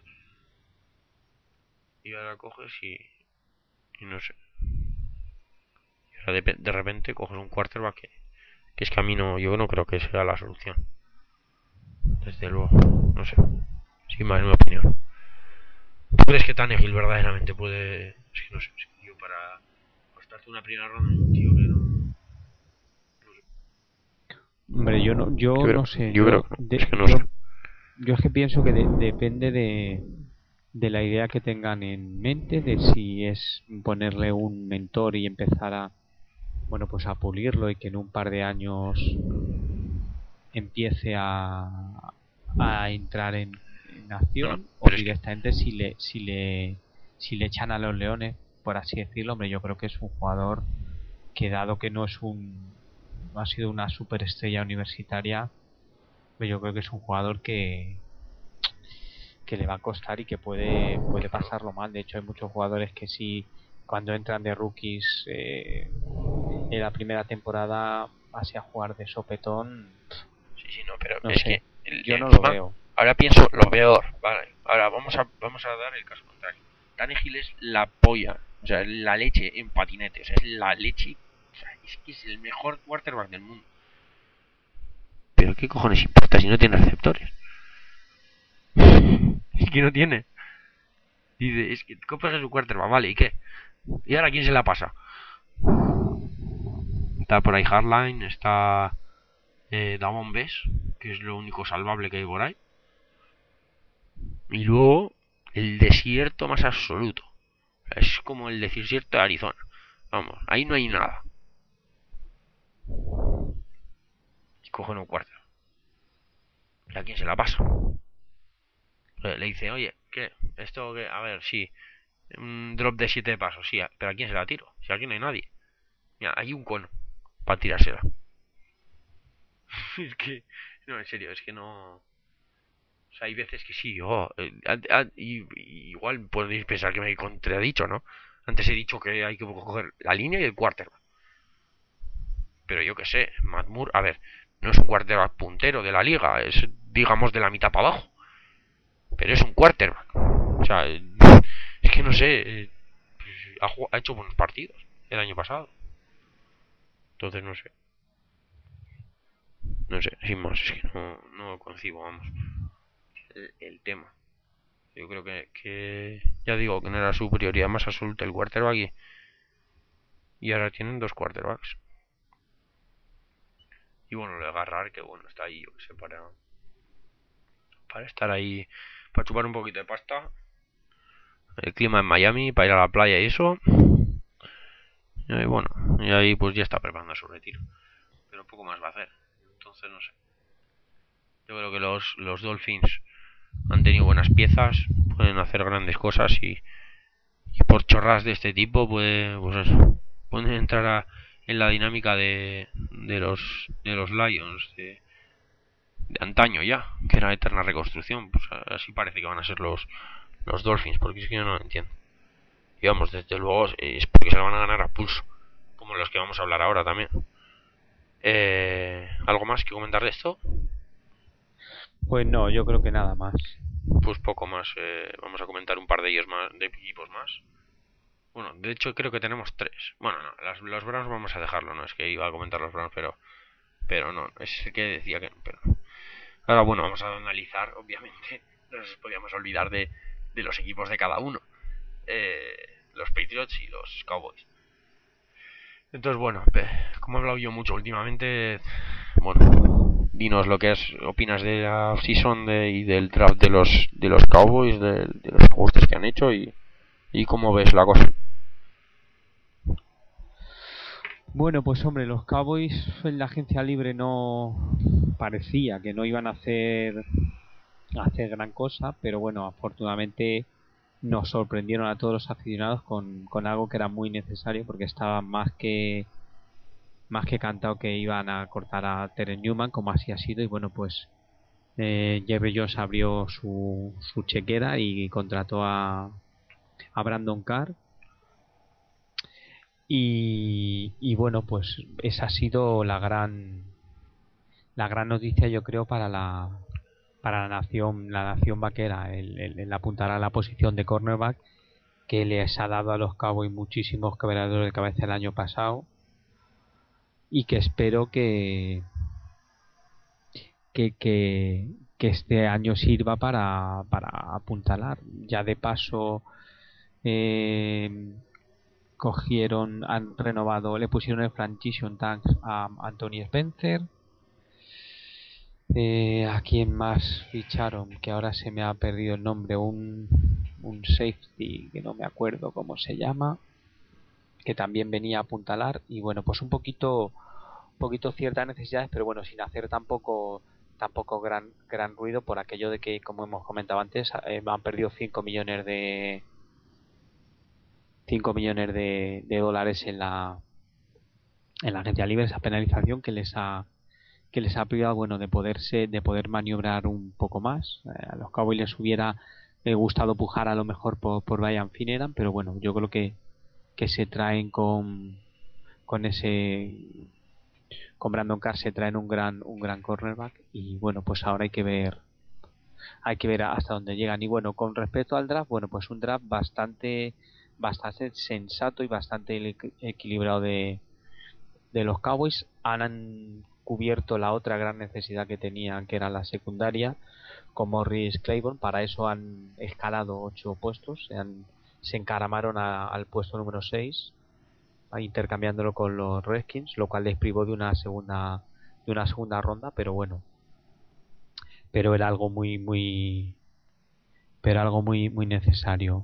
Y ahora coges y, y no sé. Y ahora de, de repente coges un quarterback que, que es que a mí no, yo no creo que sea la solución. Desde luego, no sé. Sin más, en mi opinión. ¿Tú crees que Tannehill verdaderamente puede...? Es que no sé, es que tío, para costarte una primera ronda, un tío que no... no sé. Hombre, yo no, Yo yo creo, no sé, yo creo yo, que no, es de, que no sé. yo, yo es que pienso que de- depende de, de la idea que tengan en mente, de si es ponerle un mentor y empezar a, bueno, pues a pulirlo y que en un par de años empiece a, a entrar en, en Bueno, acción, o pero es que... directamente si le, si le, si le echan a los leones, por así decirlo. Hombre, yo creo que es un jugador que, dado que no es un, no ha sido una superestrella universitaria, yo creo que es un jugador que, que le va a costar y que puede, puede Claro. pasarlo mal. De hecho, hay muchos jugadores que sí, cuando entran de rookies eh, en la primera temporada, así a jugar de sopetón, Sí, sí, no, pero no es sé, que el, yo no lo encima... veo. Ahora pienso lo peor, vale. Ahora vamos a, vamos a dar el caso contrario. Tannehill es la polla, o sea, la leche en patinete, o sea, es la leche... O sea, es que es el mejor quarterback del mundo. Pero ¿qué cojones importa si no tiene receptores? Es que no tiene. Dice, es que coges su quarterback, vale, ¿y qué? ¿Y ahora quién se la pasa? Está por ahí Hardline, está eh, Damon Bess, que es lo único salvable que hay por ahí. Y luego el desierto más absoluto. Es como el desierto de Arizona. Vamos, ahí no hay nada. Y cogen un cuarto. ¿Y a quién se la pasa? Le dice, oye, ¿qué? Esto que, a ver, sí, un drop de siete pasos, sí, pero ¿a quién se la tiro? Si aquí no hay nadie. Mira, hay un cono para tirársela. Es que, no, en serio, es que no. O sea, hay veces que sí, oh, eh, a- a- y, y igual podéis pensar que me he contradicho, ¿no? Antes he dicho que hay que coger la línea y el quarterback. Pero yo qué sé, Matt Moore, a ver, no es un quarterback puntero de la liga, es, digamos, de la mitad para abajo. Pero es un quarterback. O sea, es que no sé, eh, ha, ha hecho buenos partidos el año pasado. Entonces no sé, no sé, sin más, es que no, no concibo, vamos, el, el tema. Yo creo que, que ya digo que no era su prioridad más absoluta el quarterback y, y ahora tienen dos quarterbacks. Y bueno, lo de agarrar, que bueno, está ahí, yo que sé, para, para estar ahí, para chupar un poquito de pasta. El clima en Miami, para ir a la playa y eso. Y bueno, y ahí pues ya está preparando su retiro. Pero poco más va a hacer. Entonces no sé. Yo creo que los, los Dolphins han tenido buenas piezas, pueden hacer grandes cosas y, y por chorras de este tipo puede, pues eso, pueden entrar a, en la dinámica de, de los de los Lions de, de antaño ya, que era eterna reconstrucción. Pues así parece que van a ser los, los Dolphins, porque es que yo no lo entiendo. Y vamos, desde luego es porque se lo van a ganar a pulso, como los que vamos a hablar ahora también. Eh, ¿Algo más que comentar de esto? Pues no, yo creo que nada más. Pues poco más. Eh, vamos a comentar un par de ellos más, de equipos más. Bueno, de hecho creo que tenemos tres. Bueno, no, las, los Browns vamos a dejarlo, no es que iba a comentar los Browns, pero pero no, es el que decía que no. Pero ahora bueno, vamos a analizar, obviamente, no nos podíamos olvidar de, de los equipos de cada uno, eh, los Patriots y los Cowboys. Entonces bueno, como he hablado yo mucho últimamente, bueno, dinos lo que es, opinas de la season de, y del draft de los de los Cowboys, de, de los ajustes que han hecho y, y cómo ves la cosa. Bueno, pues hombre, los Cowboys en la agencia libre no parecía que no iban a hacer a hacer gran cosa, pero bueno, afortunadamente nos sorprendieron a todos los aficionados con, con algo que era muy necesario porque estaba más que más que cantado que iban a cortar a Terence Newman, como así ha sido, y bueno, pues eh, Jerry Jones abrió su, su chequera y contrató a, a Brandon Carr. Y, y bueno, pues esa ha sido la gran la gran noticia, yo creo, para la para la nación la nación vaquera, el, el, el apuntar a la posición de cornerback, que les ha dado a los Cowboys muchísimos quebraderos de cabeza el año pasado y que espero que que, que, que este año sirva para, para apuntalar. Ya de paso eh, cogieron, han renovado, le pusieron el franchise tag a Anthony Spencer. Eh, ¿A quién más ficharon? Que ahora se me ha perdido el nombre. Un, un safety que no me acuerdo cómo se llama, que también venía a apuntalar. Y bueno, pues un poquito, un poquito ciertas necesidades, pero bueno, sin hacer tampoco tampoco gran gran ruido por aquello de que, como hemos comentado antes, eh, han perdido cinco millones de cinco millones de, de dólares en la en la agencia libre, esa penalización que les ha que les ha privado, bueno, de poderse de poder maniobrar un poco más. Eh, a los Cowboys les hubiera eh, gustado pujar a lo mejor por, por Brian Finneran, pero bueno, yo creo que que se traen con con ese con Brandon Carr se traen un gran un gran cornerback y bueno, pues ahora hay que ver hay que ver hasta dónde llegan. Y bueno, con respecto al draft, bueno, pues un draft bastante bastante sensato y bastante equilibrado de, de los Cowboys. Han, han cubierto la otra gran necesidad que tenían, que era la secundaria, con Morris Claiborne. Para eso han escalado ocho puestos, se, han, se encaramaron a, al puesto número seis, intercambiándolo con los Redskins, lo cual les privó de una segunda de una segunda ronda, pero bueno, pero era algo muy muy pero algo muy muy necesario.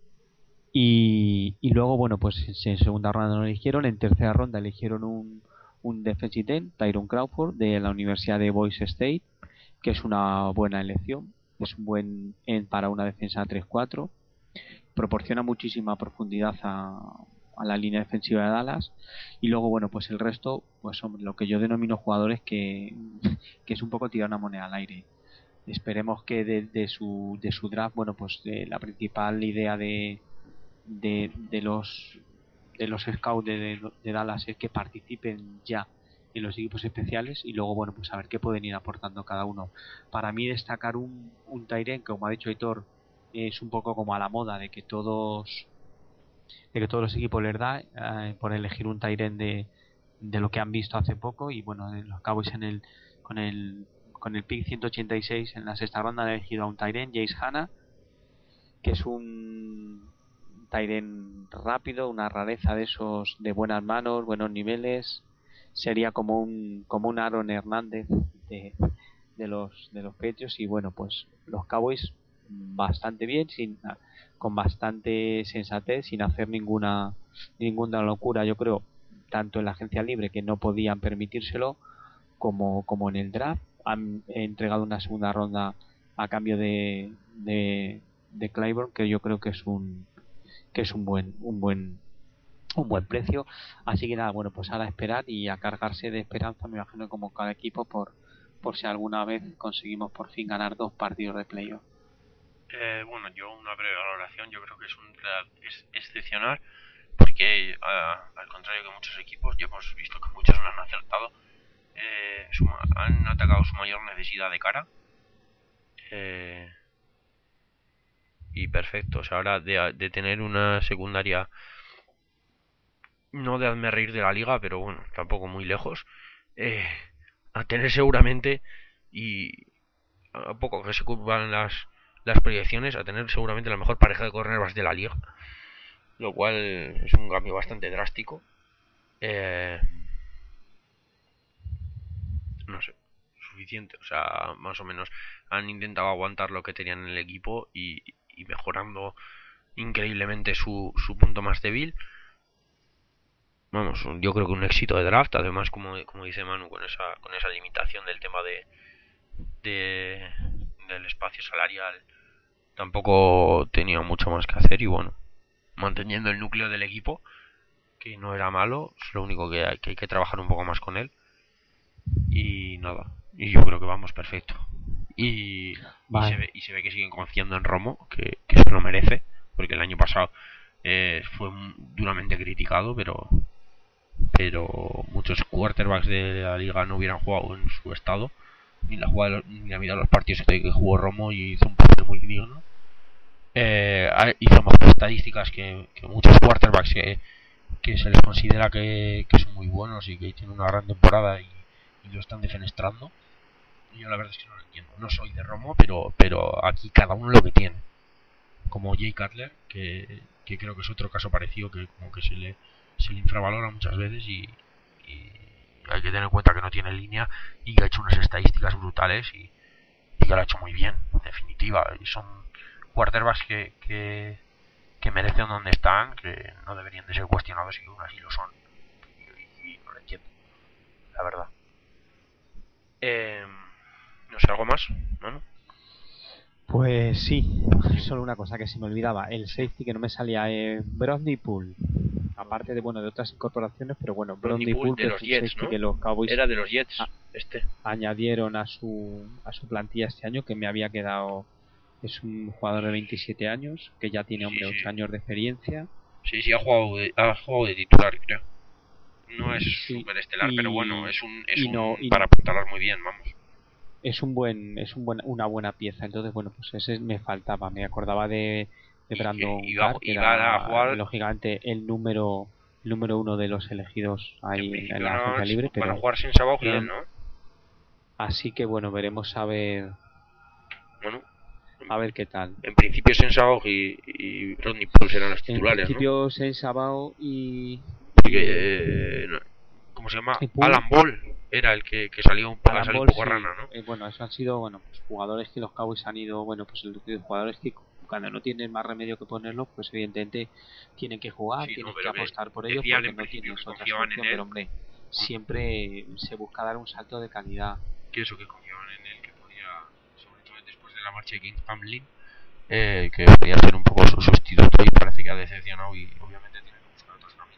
Y, y luego, bueno, pues en segunda ronda no eligieron, en tercera ronda eligieron un, un defensive end, Tyrone Crawford, de la Universidad de Boise State, que es una buena elección, es un buen end para una defensa tres cuatro, proporciona muchísima profundidad a, a la línea defensiva de Dallas. Y luego, bueno, pues el resto, pues hombre, lo que yo denomino jugadores que, que es un poco tirar una moneda al aire. Esperemos que de, de su de su draft, bueno, pues de la principal idea de de, de los de los scouts de, de, de Dallas es que participen ya en los equipos especiales y luego, bueno, pues a ver qué pueden ir aportando cada uno. Para mí destacar un, un Tyren, como ha dicho Aitor, es un poco como a la moda de que todos de que todos los equipos les da eh, por elegir un Tyren de, de lo que han visto hace poco. Y bueno, los Cowboys en el con el con el pick ciento ochenta y seis en la sexta ronda han elegido a un Tyren, Jace Hanna, que es un Tyren rápido, una rareza de esos de buenas manos, buenos niveles. Sería como un como un Aaron Hernández de, de los de los Patriots. Y bueno, pues los Cowboys bastante bien, sin con bastante sensatez, sin hacer ninguna ninguna locura, yo creo, tanto en la agencia libre, que no podían permitírselo, como como en el draft. Han entregado una segunda ronda a cambio de de, de Clyburn, que yo creo que es un que es un buen un buen un buen precio. Así que nada, bueno, pues ahora a esperar y a cargarse de esperanza, me imagino, como cada equipo, por por si alguna vez conseguimos por fin ganar dos partidos de playoff. Eh, bueno, yo una breve valoración, yo creo que es un draft es excepcional, porque a, al contrario que muchos equipos, ya hemos visto que muchos no han acertado, eh, su, han atacado su mayor necesidad de cara. Eh, y perfecto, o sea, ahora de, de tener una secundaria no de hazme reír de la liga, pero bueno, tampoco muy lejos, eh, a tener seguramente, y a poco que se cumplan las, las proyecciones, a tener seguramente la mejor pareja de cornerbacks de la liga, lo cual es un cambio bastante drástico. Eh, no sé, suficiente, o sea, más o menos han intentado aguantar lo que tenían en el equipo y, y mejorando increíblemente su, su punto más débil. Vamos, yo creo que un éxito de draft, además, como, como dice Manu, con esa, con esa limitación del tema de, de del espacio salarial, tampoco tenía mucho más que hacer. Y bueno, manteniendo el núcleo del equipo, que no era malo, es lo único que hay que, hay que trabajar un poco más con él. Y nada, y yo creo que vamos perfecto. Y, vale. y, se, ve, y se ve que siguen confiando en Romo, que, que se lo merece, porque el año pasado eh, fue duramente criticado, pero pero muchos quarterbacks de la liga no hubieran jugado en su estado, ni la jugada, ni la mitad de los partidos que jugó Romo, y hizo un partido muy digno. Eh, hizo más estadísticas que, que muchos quarterbacks que, que se les considera que, que son muy buenos y que tienen una gran temporada y, y lo están defenestrando. Y yo la verdad es que no lo entiendo. No soy de Romo, pero pero aquí cada uno lo que tiene. Como Jay Cutler, que, que creo que es otro caso parecido, que como que se le se le infravalora muchas veces, y, y hay que tener en cuenta que no tiene línea y que ha hecho unas estadísticas brutales, y, y que lo ha hecho muy bien, en definitiva. Y son quarterbacks que, que, que merecen donde están, que no deberían de ser cuestionados, y que aún así lo son. Y, y no lo entiendo, la verdad. Eh, no sé, ¿algo más? ¿No? Pues sí, solo una cosa que se me olvidaba, el safety que no me salía, eh, Brodney Poole, aparte de bueno de otras incorporaciones, pero bueno, Brodney Poole, de los Jets, ¿no? Que los Cowboys era de los Jets, a, este añadieron a su a su plantilla este año, que me había quedado. Es un jugador de veintisiete años, que ya tiene, hombre, sí, sí. ocho años de experiencia. Sí, sí, ha jugado de, ha jugado de titular, creo. No es sí, súper estelar, y, pero bueno, es un, es un no, para apuntalar muy bien, vamos. Es un buen, es un buen, una buena pieza. Entonces, bueno, pues ese me faltaba. Me acordaba de, de Brandon Carr, que era, a jugar, lógicamente, el número el número uno de los elegidos ahí en, en la no, agencia libre. Pero van a jugar sin Sabah y él, ¿no? Así que bueno, veremos a ver. Bueno, a ver qué tal. En principio Sensabao y, y Rodney Poole serán los titulares, en principio, ¿no? Sensabao y... y eh, no, ¿cómo se llama? Alan Ball era el que, que salió un, Alan Ball, un poco sí. rana, ¿no? Eh, bueno, eso han sido, bueno, pues jugadores que los Cowboys han ido, bueno, pues jugadores que cuando no tienen más remedio que ponerlos, pues evidentemente tienen que jugar, sí, tienen no, que apostar por ellos, porque no tienen otra solución, pero hombre, siempre se busca dar un salto de calidad. Que eso, que confiaban en él, que podía, sobre todo después de la marcha de King Hamlin, eh, que podía ser un poco su sustituto, y parece que ha decepcionado, y obviamente tiene que buscar otros caminos.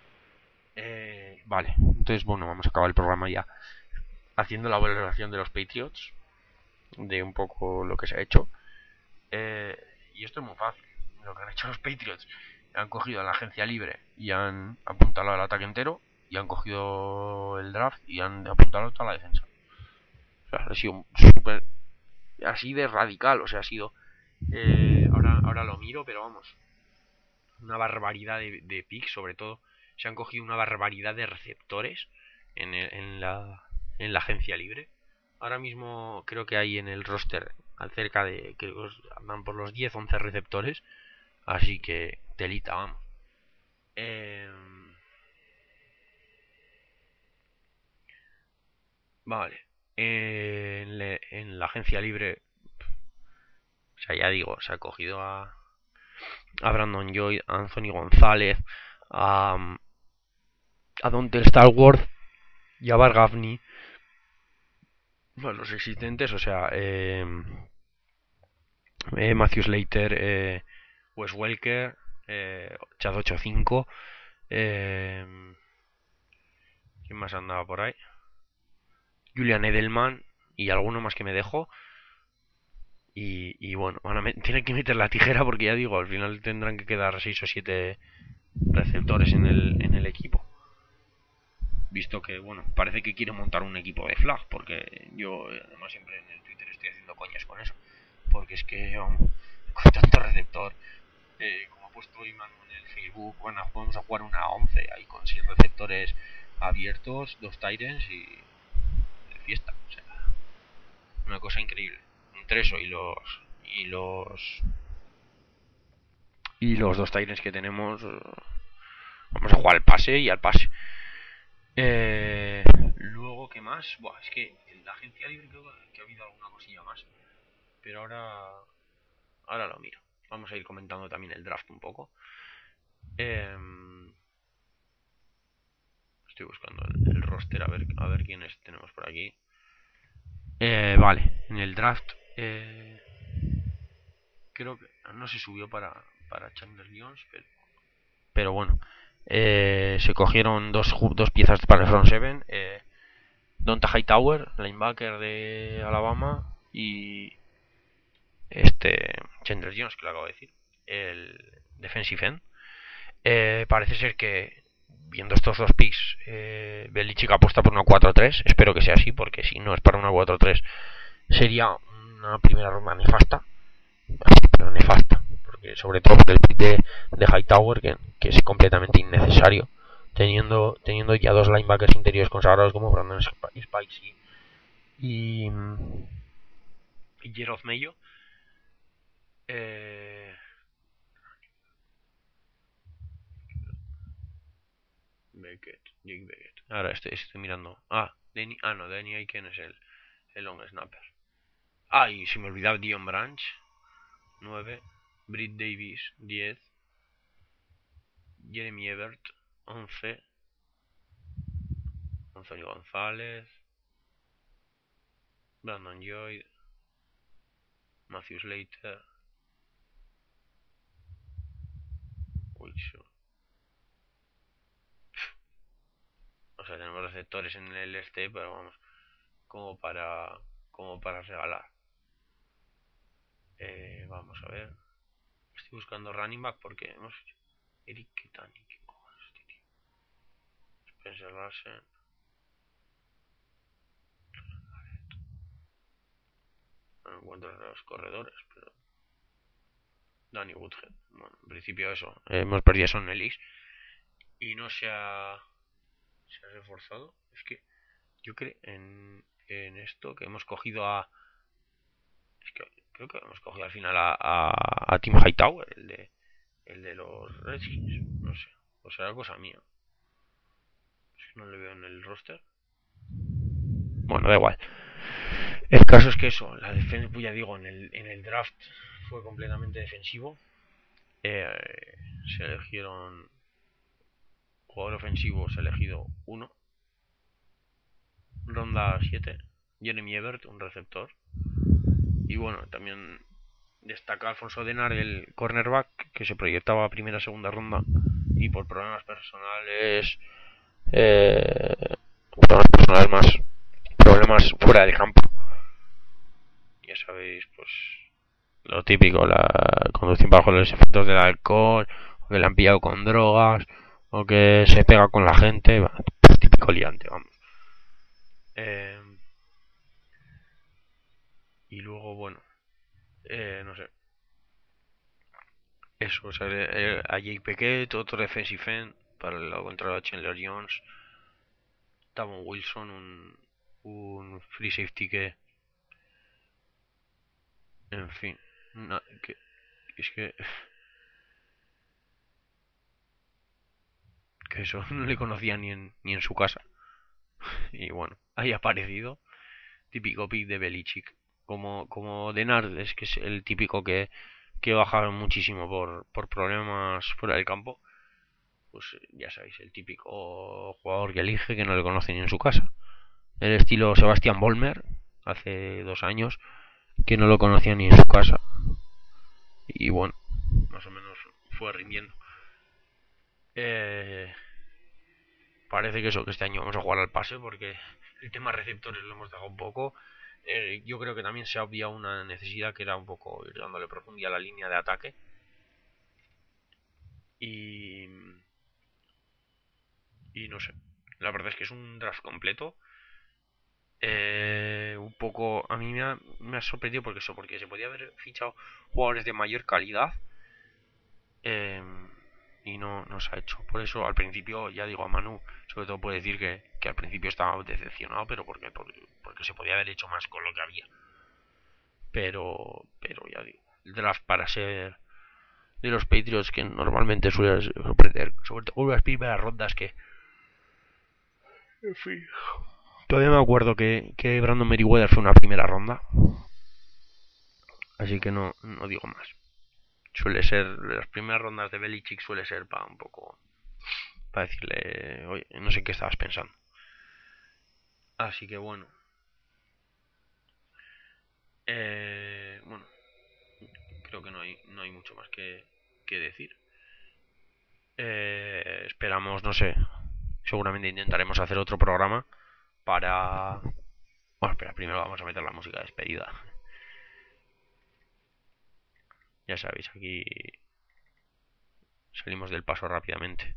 Eh, vale, entonces bueno, vamos a acabar el programa ya haciendo la valoración de los Patriots, de un poco lo que se ha hecho. Eh, y esto es muy fácil. Lo que han hecho los Patriots: han cogido a la agencia libre y han apuntado al ataque entero, y han cogido el draft y han apuntado a la defensa. O sea, ha sido súper así de radical. O sea, ha sido eh, ahora, ahora lo miro, pero vamos, una barbaridad de, de picks. Sobre todo se han cogido una barbaridad de receptores en, el, en, la, en la agencia libre. Ahora mismo creo que hay en el roster al cerca de, creo que andan por los diez once receptores, así que telita, vamos. Eh, vale, eh, en, le, en la agencia libre, o sea, ya digo, se ha cogido a, a Brandon Joy, a Anthony González, a, a Dontel Stallworth y a Bar Gaffney, bueno, los existentes, o sea, eh, eh, Matthew Slater, eh, Wes Welker, eh, Chad ochenta y cinco, eh, ¿quién más andaba por ahí? Julian Edelman y alguno más que me dejo. Y, y bueno, van a me tienen que meter la tijera porque ya digo, al final tendrán que quedar seis o siete receptores en el, en el equipo. Visto que, bueno, parece que quiere montar un equipo de flag, porque yo además siempre en el Twitter estoy haciendo coñas con eso. Porque es que um, con tanto receptor, eh, como ha puesto Iman en el Facebook, bueno, vamos a jugar una once ahí con seis receptores abiertos, dos Tyrants y de fiesta. O sea, una cosa increíble. Entre eso y los y los y los dos Tyrants que tenemos, vamos a jugar al pase y al pase. Eh, luego, ¿qué más? Buah, es que en la agencia libre creo que ha habido alguna cosilla más, pero ahora ahora lo miro. Vamos a ir comentando también el draft un poco. Eh, estoy buscando el, el roster a ver a ver quiénes tenemos por aquí. Eh, vale, en el draft eh, creo que no se subió para para Chandler Jones, pero pero bueno, eh, se cogieron dos, dos piezas para el front seven, eh, Donta Hightower, linebacker de Alabama, y este Chandler Jones, que lo acabo de decir, el defensive end. Eh, parece ser que viendo estos dos picks, eh, Belichick apuesta por una cuatro tres. Espero que sea así, porque si no es para una cuatro tres sería una primera ronda nefasta, pero nefasta, porque sobre todo por el pick de, de Hightower, que, que es completamente innecesario, teniendo teniendo ya dos linebackers interiores consagrados como Brandon Spikes y, y, y Jeroz Mayo. Eh, Beckett, Jake Beckett. Ahora estoy, estoy mirando. Ah, Danny, ah no, Danny Aiken es el, el long snapper. Ah, y se me olvidaba Dion Branch, nueve, Britt Davis, diez, Jeremy Ebert, once, Anthony González, Brandon Joy, Matthew Slater, Wilson. O sea, tenemos receptores en el este, pero vamos, como para como para regalar. Eh, vamos a ver. Estoy buscando running back porque hemos Eric Kitani, ¿qué cojones este tío? Spencer Larsen. No encuentro los corredores, pero Danny Woodhead. Bueno, en principio eso. Eh, hemos perdido a Son Ellis y no se ha se ha reforzado. Es que yo creo en, en esto que hemos cogido a es que creo que hemos cogido al final a, a, a Tim Hightower, el de el de los Redskins, no sé, o será cosa mía. Es que no le veo en el roster. Bueno, da igual. El caso es que eso, la defensa, pues ya digo, en el, en el draft fue completamente defensivo. Eh, se eligieron jugador ofensivo, se ha elegido uno. Ronda siete, Jeremy Ebert, un receptor. Y bueno, también destaca Alfonso Denar, el cornerback, que se proyectaba a primera segunda ronda y por problemas personales, eh, problemas personales más, problemas fuera del campo. Ya sabéis, pues lo típico, la conducción bajo los efectos del alcohol, o que le han pillado con drogas, o que se pega con la gente, pues típico liante, vamos. Eh, y luego, bueno, eh, no sé, eso, o sea, eh, a Jake Pequet, otro defensive end, para el lado contrario a Chandler Jones, Tavon Wilson, un, un free safety que En fin, no, que, es que, que eso no le conocía ni en, ni en su casa. Y bueno, ahí ha aparecido, típico pick de Belichick. Como, como de Nardes, que es el típico que, que baja muchísimo por, por problemas fuera del campo. Pues ya sabéis, el típico jugador que elige que no le conoce ni en su casa. El estilo Sebastián Vollmer, hace dos años, que no lo conocía ni en su casa. Y bueno, más o menos fue rindiendo. Eh, parece que eso, que este año vamos a jugar al pase porque el tema receptores lo hemos dejado un poco. Eh, yo creo que también se ha obviado una necesidad que era un poco ir dándole profundidad a la línea de ataque. Y, y no sé, la verdad es que es un draft completo. Eh, un poco, a mí me ha, me ha sorprendido porque eso, porque se podía haber fichado jugadores de mayor calidad. Eh, y no, no se ha hecho. Por eso al principio, ya digo, a Manu, sobre todo puede decir que, que al principio estaba decepcionado, pero porque, porque, porque se podía haber hecho más con lo que había. Pero, pero ya digo, el draft para ser de los Patriots, que normalmente suele sorprender, sobre todo las primeras rondas que... En fin. Todavía me acuerdo que, que Brandon Merriweather fue una primera ronda. Así que no, no digo más. Suele ser, las primeras rondas de Belichick suele ser para un poco... Para decirle, oye, no sé qué estabas pensando. Así que bueno. Eh, bueno, creo que no hay, no hay mucho más que, que decir. Eh, esperamos, no sé, seguramente intentaremos hacer otro programa para... Bueno, espera, primero vamos a meter la música de despedida. Ya sabéis, aquí salimos del paso rápidamente.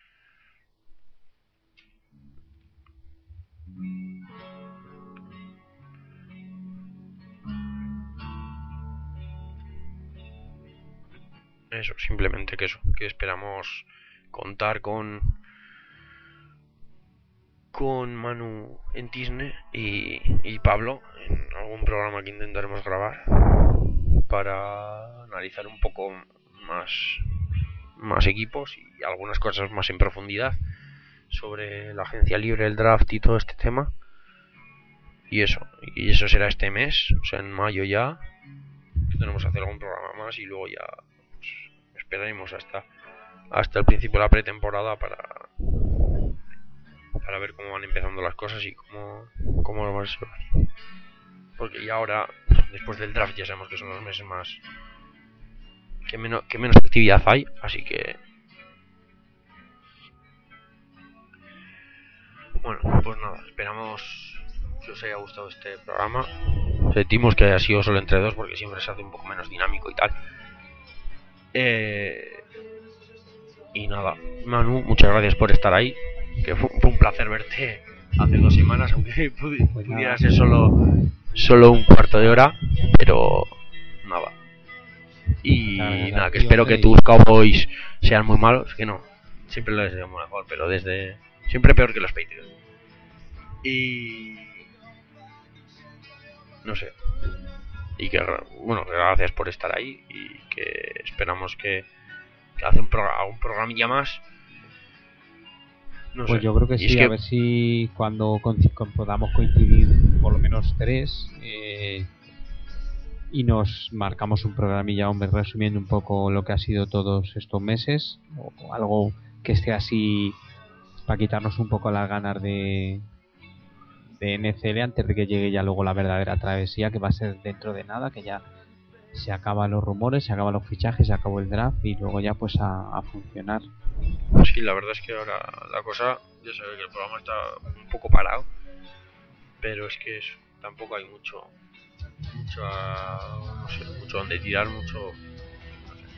Eso, simplemente que eso, que esperamos contar con con Manu en Disney y, y Pablo en algún programa que intentaremos grabar para analizar un poco más más equipos y algunas cosas más en profundidad sobre la agencia libre, el draft y todo este tema. Y eso, y eso será este mes, o sea, en mayo ya tenemos que hacer algún programa más y luego ya pues, esperaremos hasta hasta el principio de la pretemporada para para ver cómo van empezando las cosas y cómo cómo lo vamos a hacer. Porque ya ahora, después del draft, ya sabemos que son los meses más que menos que menos actividad hay, así que bueno, pues nada, esperamos que os haya gustado este programa. Sentimos que haya sido solo entre dos porque siempre se hace un poco menos dinámico y tal. Eh, y nada, Manu, muchas gracias por estar ahí. Que fue, fue un placer verte hace dos semanas, aunque pudi pues pudiera ser solo, solo un cuarto de hora, pero nada. Y nada, nada que espero que tus Cowboys sean muy malos, que no, siempre lo deseo mejor, pero desde siempre peor que los Patriots. Y no sé. Y que, bueno, gracias por estar ahí y que esperamos que, que hace un, programa, un programilla más. No pues sé. Yo creo que y sí, es que... a ver si cuando con, con, podamos coincidir por lo menos tres eh, y nos marcamos un programilla, hombre, resumiendo un poco lo que ha sido todos estos meses, o, o algo que esté así para quitarnos un poco las ganas de, de N F L antes de que llegue ya luego la verdadera travesía, que va a ser dentro de nada, que ya se acaban los rumores, se acaban los fichajes, se acabó el draft y luego ya pues a, a funcionar. Sí, la verdad es que ahora la cosa, ya sabes que el programa está un poco parado, pero es que eso, tampoco hay mucho, mucho, no sé, mucho donde tirar, mucho, no sé.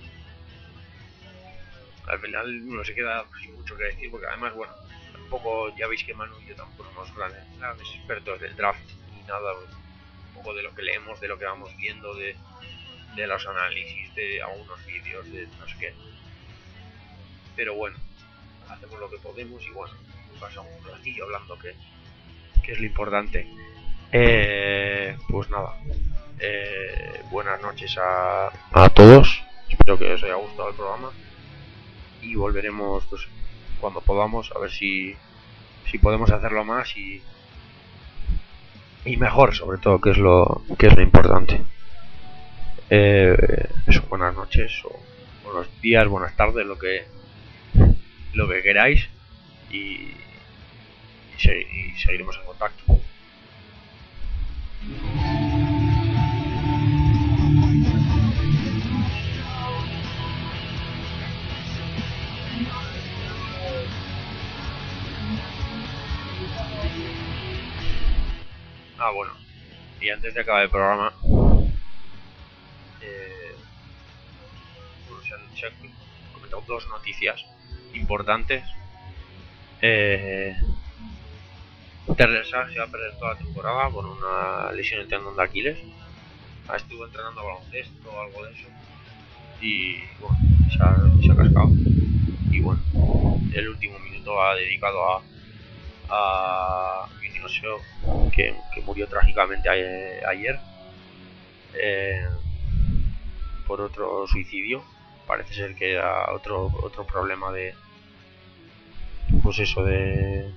Al final uno se queda sin mucho que decir, porque además, bueno, tampoco, ya veis que Manu y yo tampoco somos grandes, grandes expertos del draft ni nada, un poco de lo que leemos, de lo que vamos viendo, de, de los análisis, de algunos vídeos, de no sé qué. Pero bueno, hacemos lo que podemos y bueno, pasamos un ratillo hablando, que, que es lo importante. Eh, pues nada, Eh, buenas noches a, a todos. Espero que os haya gustado el programa. Y volveremos pues cuando podamos, a ver si, si podemos hacerlo más y, y mejor, sobre todo, que es lo, que es lo importante. Eh, eso, buenas noches o buenos días, buenas tardes, lo que lo que queráis y, y, se, y seguiremos en contacto. Ah, bueno, y antes de acabar el programa, eh, bueno, se, han, se han comentado dos noticias importantes. Eh, Teresa se va a perder toda la temporada con una lesión en tendón de Aquiles. Estuvo entrenando baloncesto o algo de eso. Y bueno, se ha, se ha cascado. Y bueno, el último minuto ha dedicado a a Vinicius, que, que murió trágicamente a, ayer eh, por otro suicidio. Parece ser que era otro otro problema de pues eso de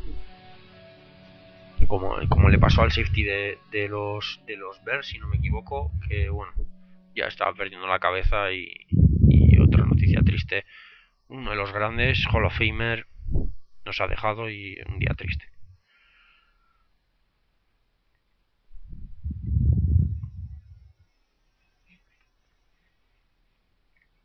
como, como le pasó al safety de, de los de los Bears, si no me equivoco, que bueno, ya estaba perdiendo la cabeza. Y, y otra noticia triste, uno de los grandes Hall of Famer nos ha dejado y un día triste.